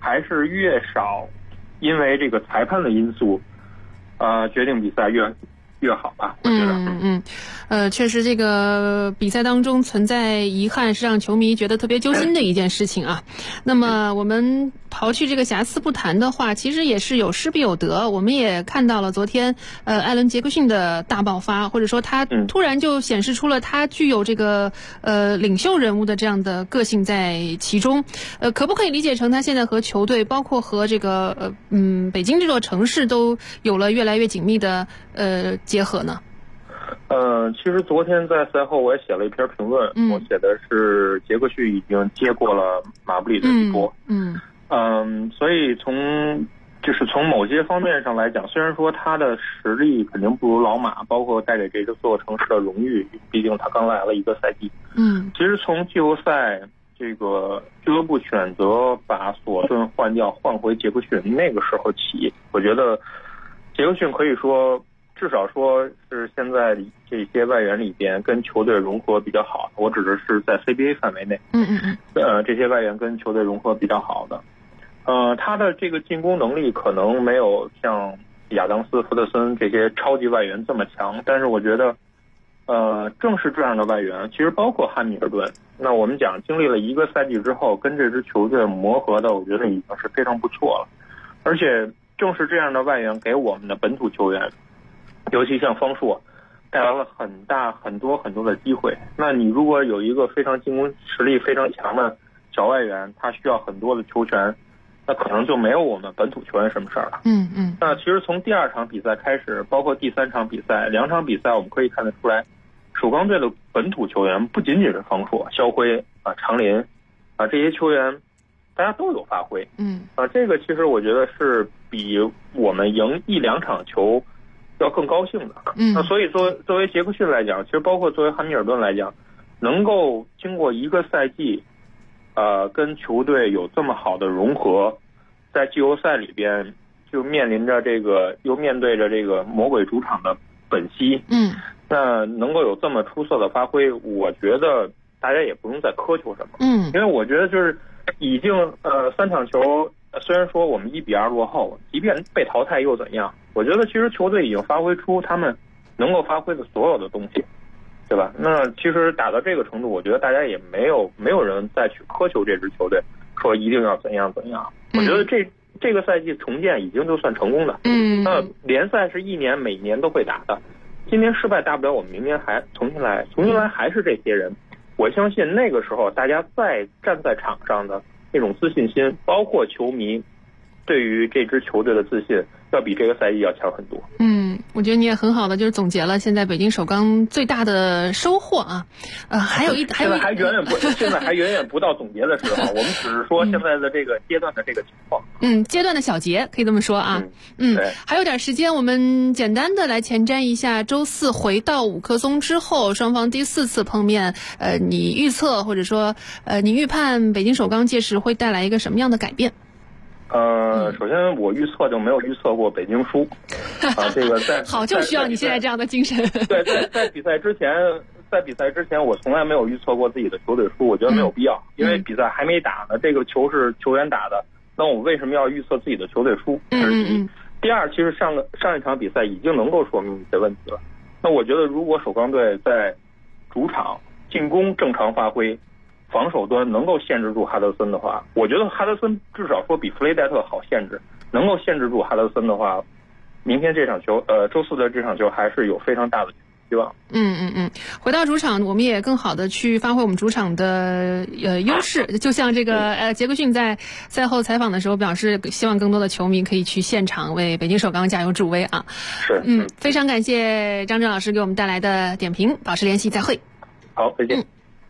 还是越少因为这个裁判的因素决定比赛越好吧，我觉得。 确实这个比赛当中存在遗憾，是让球迷觉得特别揪心的一件事情啊。那么我们刨去这个瑕疵不谈的话，其实也是有失必有得。我们也看到了昨天艾伦·杰克逊的大爆发，或者说他突然就显示出了他具有这个领袖人物的这样的个性在其中。可不可以理解成他现在和球队，包括和这个北京这座城市都有了越来越紧密的结合呢？ 其实昨天在赛后我也写了一篇评论，我写的是杰克逊已经接过了马布里的衣钵。所以从某些方面上来讲，虽然说他的实力肯定不如老马，包括带给这座城市的荣誉，毕竟他刚来了一个赛季。其实从季后赛这个俱乐部选择把索顿换掉，换回杰克逊那个时候起，我觉得杰克逊可以说至少说是现在这些外援里边跟球队融合比较好，我指的是在 CBA 范围内。这些外援跟球队融合比较好的。他的这个进攻能力可能没有像亚当斯、福特森这些超级外援这么强，但是我觉得正是这样的外援，其实包括汉密尔顿，那我们讲经历了一个赛季之后跟这支球队磨合的，我觉得已经是非常不错了。而且正是这样的外援给我们的本土球员，尤其像方硕，带来了很多的机会。那你如果有一个非常进攻实力非常强的小外援，他需要很多的球权，那可能就没有我们本土球员什么事儿了。那其实从第2场比赛开始，包括第3场比赛，2场比赛我们可以看得出来，首钢队的本土球员不仅仅是方硕、肖辉常林这些球员大家都有发挥。这个其实我觉得是比我们赢1-2场球要更高兴的。那所以作为杰克逊来讲，其实包括作为汉密尔顿来讲，能够经过一个赛季跟球队有这么好的融合，在季后赛里边就面对着这个魔鬼主场的本溪，那能够有这么出色的发挥，我觉得大家也不用再苛求什么。因为我觉得就是已经3场球，虽然说我们1-2落后，即便被淘汰又怎样？我觉得其实球队已经发挥出他们能够发挥的所有的东西，对吧？那其实打到这个程度，我觉得大家也没有人再去苛求这支球队，说一定要怎样怎样。我觉得这个赛季重建已经就算成功的。那联赛是1年每年都会打的，今年失败大不了我们明年还重新来还是这些人。我相信那个时候大家再站在场上的那种自信心，包括球迷对于这支球队的自信，要比这个赛季要强很多。 我觉得你也很好的就是总结了现在北京首钢最大的收获啊。现在还远远不到总结的时候，我们只是说现在的这个阶段的这个情况。 阶段的小结可以这么说啊。还有点时间，我们简单的来前瞻一下周4回到五棵松之后双方第4次碰面。你预测或者说你预判北京首钢届时会带来一个什么样的改变？ 首先我预测就没有预测过北京输这个好，就需要你现在这样的精神。 对，在比赛之前我从来没有预测过自己的球队输，我觉得没有必要，因为比赛还没打呢，这个球是球员打的，那我为什么要预测自己的球队输？这是第一。第二，其实上一场比赛已经能够说明一些问题了。那我觉得如果首钢队在主场进攻正常发挥，防守端能够限制住哈德森的话，我觉得哈德森至少说比弗雷戴特好限制，能够限制住哈德森的话，明天这场球周4的这场球还是有非常大的希望。 回到主场，我们也更好的去发挥我们主场的优势。就像这个杰克逊在赛后采访的时候表示，希望更多的球迷可以去现场为北京首钢加油助威啊。非常感谢张震老师给我们带来的点评，保持联系，再会。 好，再见。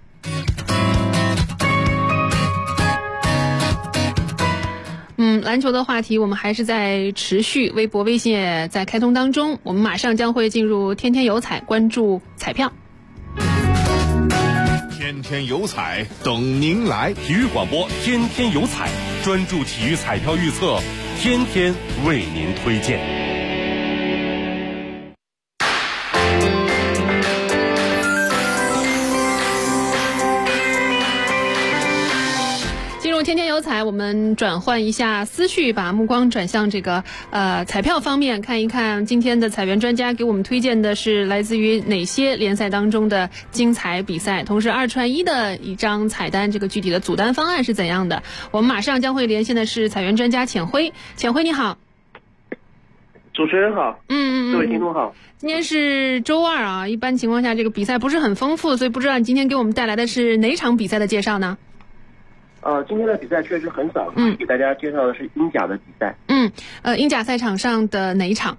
篮球的话题我们还是在持续，微博微信也在开通当中，我们马上将会进入天天有彩，关注彩票。 天天有彩等您来， 体育广播天天有彩，专注体育彩票预测，天天为您推荐。 天天有彩，我们转换一下思绪，把目光转向这个彩票方面，看一看今天的彩员专家给我们推荐的是来自于哪些联赛当中的精彩比赛，同时2串1的一张彩单，这个具体的组单方案是怎样的？我们马上将会连线的是彩员专家浅辉。浅辉你好。 主持人好，各位听众好。 今天是周二啊，一般情况下这个比赛不是很丰富，所以不知道你今天给我们带来的是哪场比赛的介绍呢？ 今天的比赛确实很少，给大家介绍的是英甲的比赛。 英甲赛场上的哪一场？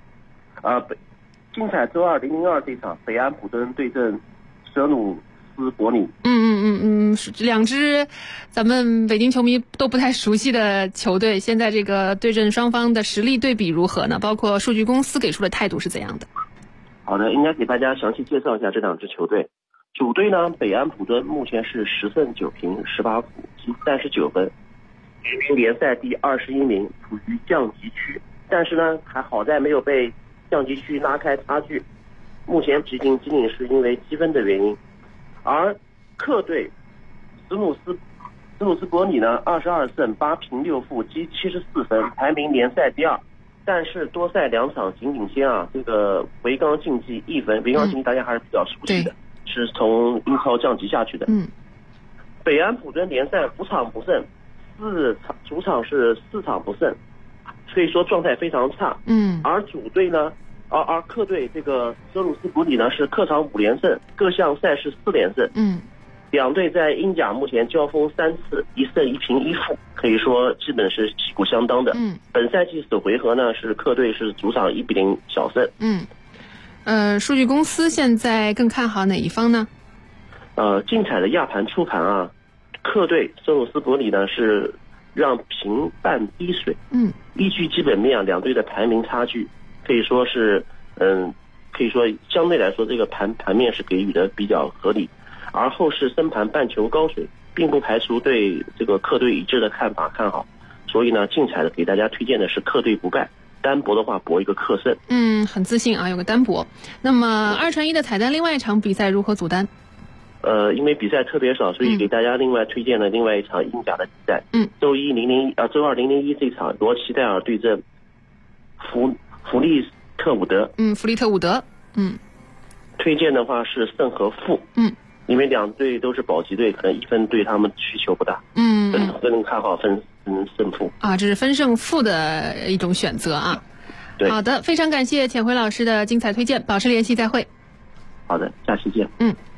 精彩周二002这场，北安普敦对阵舍努斯伯里。 两支咱们北京球迷都不太熟悉的球队，现在这个对阵双方的实力对比如何呢？包括数据公司给出的态度是怎样的？ 好的，应该给大家详细介绍一下这两支球队。主队呢，北安普敦目前是10胜9平18负积39分，排名联赛第21名，处于降级区。但是呢，还好在没有被降级区拉开差距，目前仅仅是因为积分的原因。而客队斯努斯伯里呢，22胜8平6负积74分，排名联赛第2。但是多赛2场仅领先啊，这个维冈竞技1分，维冈竞技大家还是比较熟悉的，是从英超降级下去的。北安普敦联赛5场不胜，4场主场是4场不胜，所以说状态非常差。而主队呢，而客队这个舍鲁斯伯里呢是客场5连胜，各项赛事4连胜。两队在英甲目前交锋3次，1胜1平1负，可以说基本是旗鼓相当的。本赛季首回合呢是客队是主场1比0小胜。 数据公司现在更看好哪一方呢？ 精彩的亚盘初盘啊，客队舍鲁斯伯里呢是让平半低水。依据基本面啊，两队的排名差距可以说是可以说相对来说这个盘面是给予的比较合理。而后市升盘半球高水，并不排除对这个客队一致的看法看好，所以呢，竞彩的给大家推荐的是客队不败，单博的话博一个客胜。 很自信啊，有个单博。那么2串1的彩单，另外一场比赛如何组单？ 因为比赛特别少，所以给大家另外推荐了另外一场英甲的比赛。周二001这场，罗齐戴尔对阵弗利特伍德。 弗利特伍德。 推荐的话是胜和负。因为两队都是保级队，可能1分对他们需求不大。更看好分胜负啊，这是分胜负的一种选择啊。 对， 好的，非常感谢浅辉老师的精彩推荐，保持联系，再会。 好的，下期见。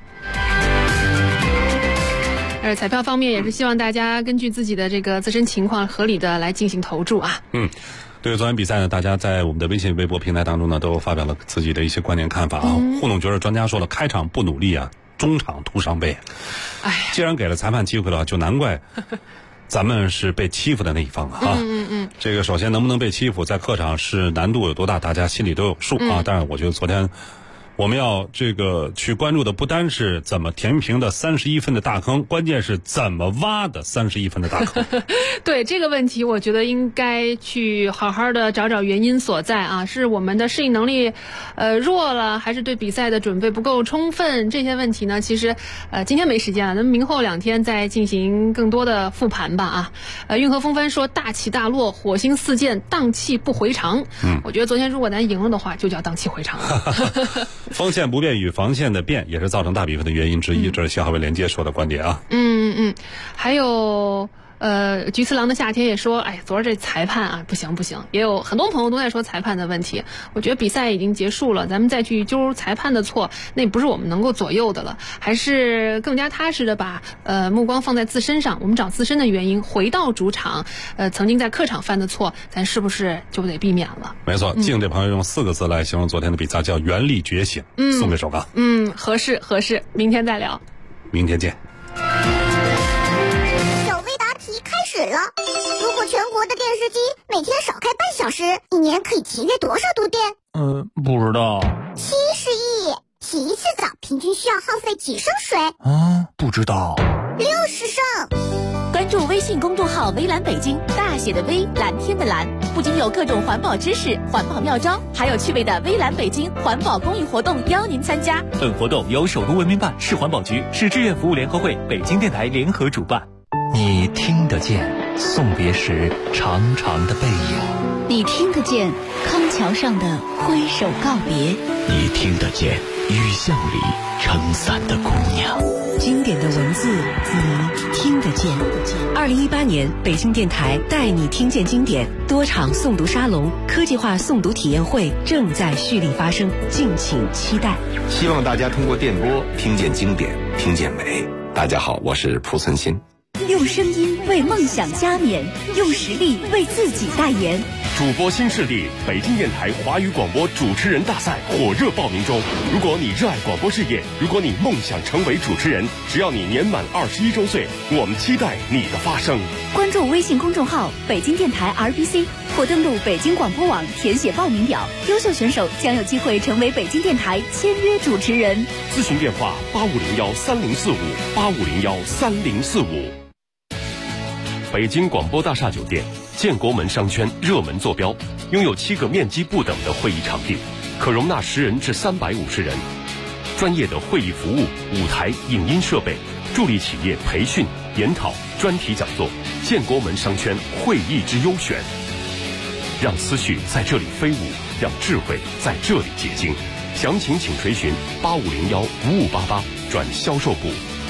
彩票方面也是希望大家根据自己的这个自身情况合理的来进行投注啊。 对于昨天比赛呢，大家在我们的微信微博平台当中呢，都发表了自己的一些观点看法啊。糊弄觉得专家说了，开场不努力啊，中场徒伤悲。既然给了裁判机会的话，就难怪咱们是被欺负的那一方啊。这个首先能不能被欺负，在客场是难度有多大，大家心里都有数啊。当然，我觉得昨天我们要这个去关注的不单是怎么填平的31分的大坑，关键是怎么挖的31分的大坑。 对这个问题，我觉得应该去好好的找找原因所在啊，是我们的适应能力弱了，还是对比赛的准备不够充分？这些问题呢，其实今天没时间了，咱们明后2天再进行更多的复盘吧啊。运河风帆说大起大落，火星4溅，荡气不回肠。我觉得昨天如果咱赢了的话，就叫荡气回肠了。 锋线不变与防线的变也是造成大比分的原因之一，这是谢浩伟连接说的观点啊。 还有菊次郎的夏天也说，昨儿这裁判啊不行，也有很多朋友都在说裁判的问题。我觉得比赛已经结束了，咱们再去揪裁判的错，那不是我们能够左右的了，还是更加踏实的把目光放在自身上，我们找自身的原因，回到主场，曾经在客场犯的错，咱是不是就得避免了？ 没错，静这朋友用4个字来形容昨天的比赛，叫原力觉醒。送给首钢。 合适，明天再聊。 明天见。 开始了！如果全国的电视机每天少开半小时，一年可以节约多少度电？ 不知道。 70亿！洗一次澡平均需要耗费几升水？ 不知道。 60升。 关注微信公众号“微蓝北京”，大写的微，蓝天的蓝，不仅有各种环保知识、环保妙招，还有趣味的微蓝北京环保公益活动邀您参加。 本活动由首都文明办、市环保局、市志愿服务联合会、北京电台联合主办。 你听得见送别时长长的背影， 你听得见康桥上的挥手告别， 你听得见雨巷里撑伞的姑娘。 经典的文字，你听得见。2018年北京电台带你听见经典多场诵读沙龙、科技化诵读体验会正在蓄力发生，敬请期待。 希望大家通过电波听见经典，听见美。大家好，我是蒲存昕。 用声音为梦想加冕，用实力为自己代言。 主播新势力北京电台华语广播主持人大赛火热报名中。如果你热爱广播事业，如果你梦想成为主持人，只要你年满21周岁，我们期待你的发声。 关注微信公众号北京电台 RBC 或登录北京广播网填写报名表，优秀选手将有机会成为北京电台签约主持人。 咨询电话8501304585013045。北京广播大厦酒店建国门商圈热门坐标，拥有7个面积不等的会议场地，可容纳10人至350人。专业的会议服务、舞台、影音设备，助力企业培训、研讨、专题讲座。建国门商圈会议之优选，让思绪在这里飞舞，让智慧在这里结晶。详情请垂询85015588转销售部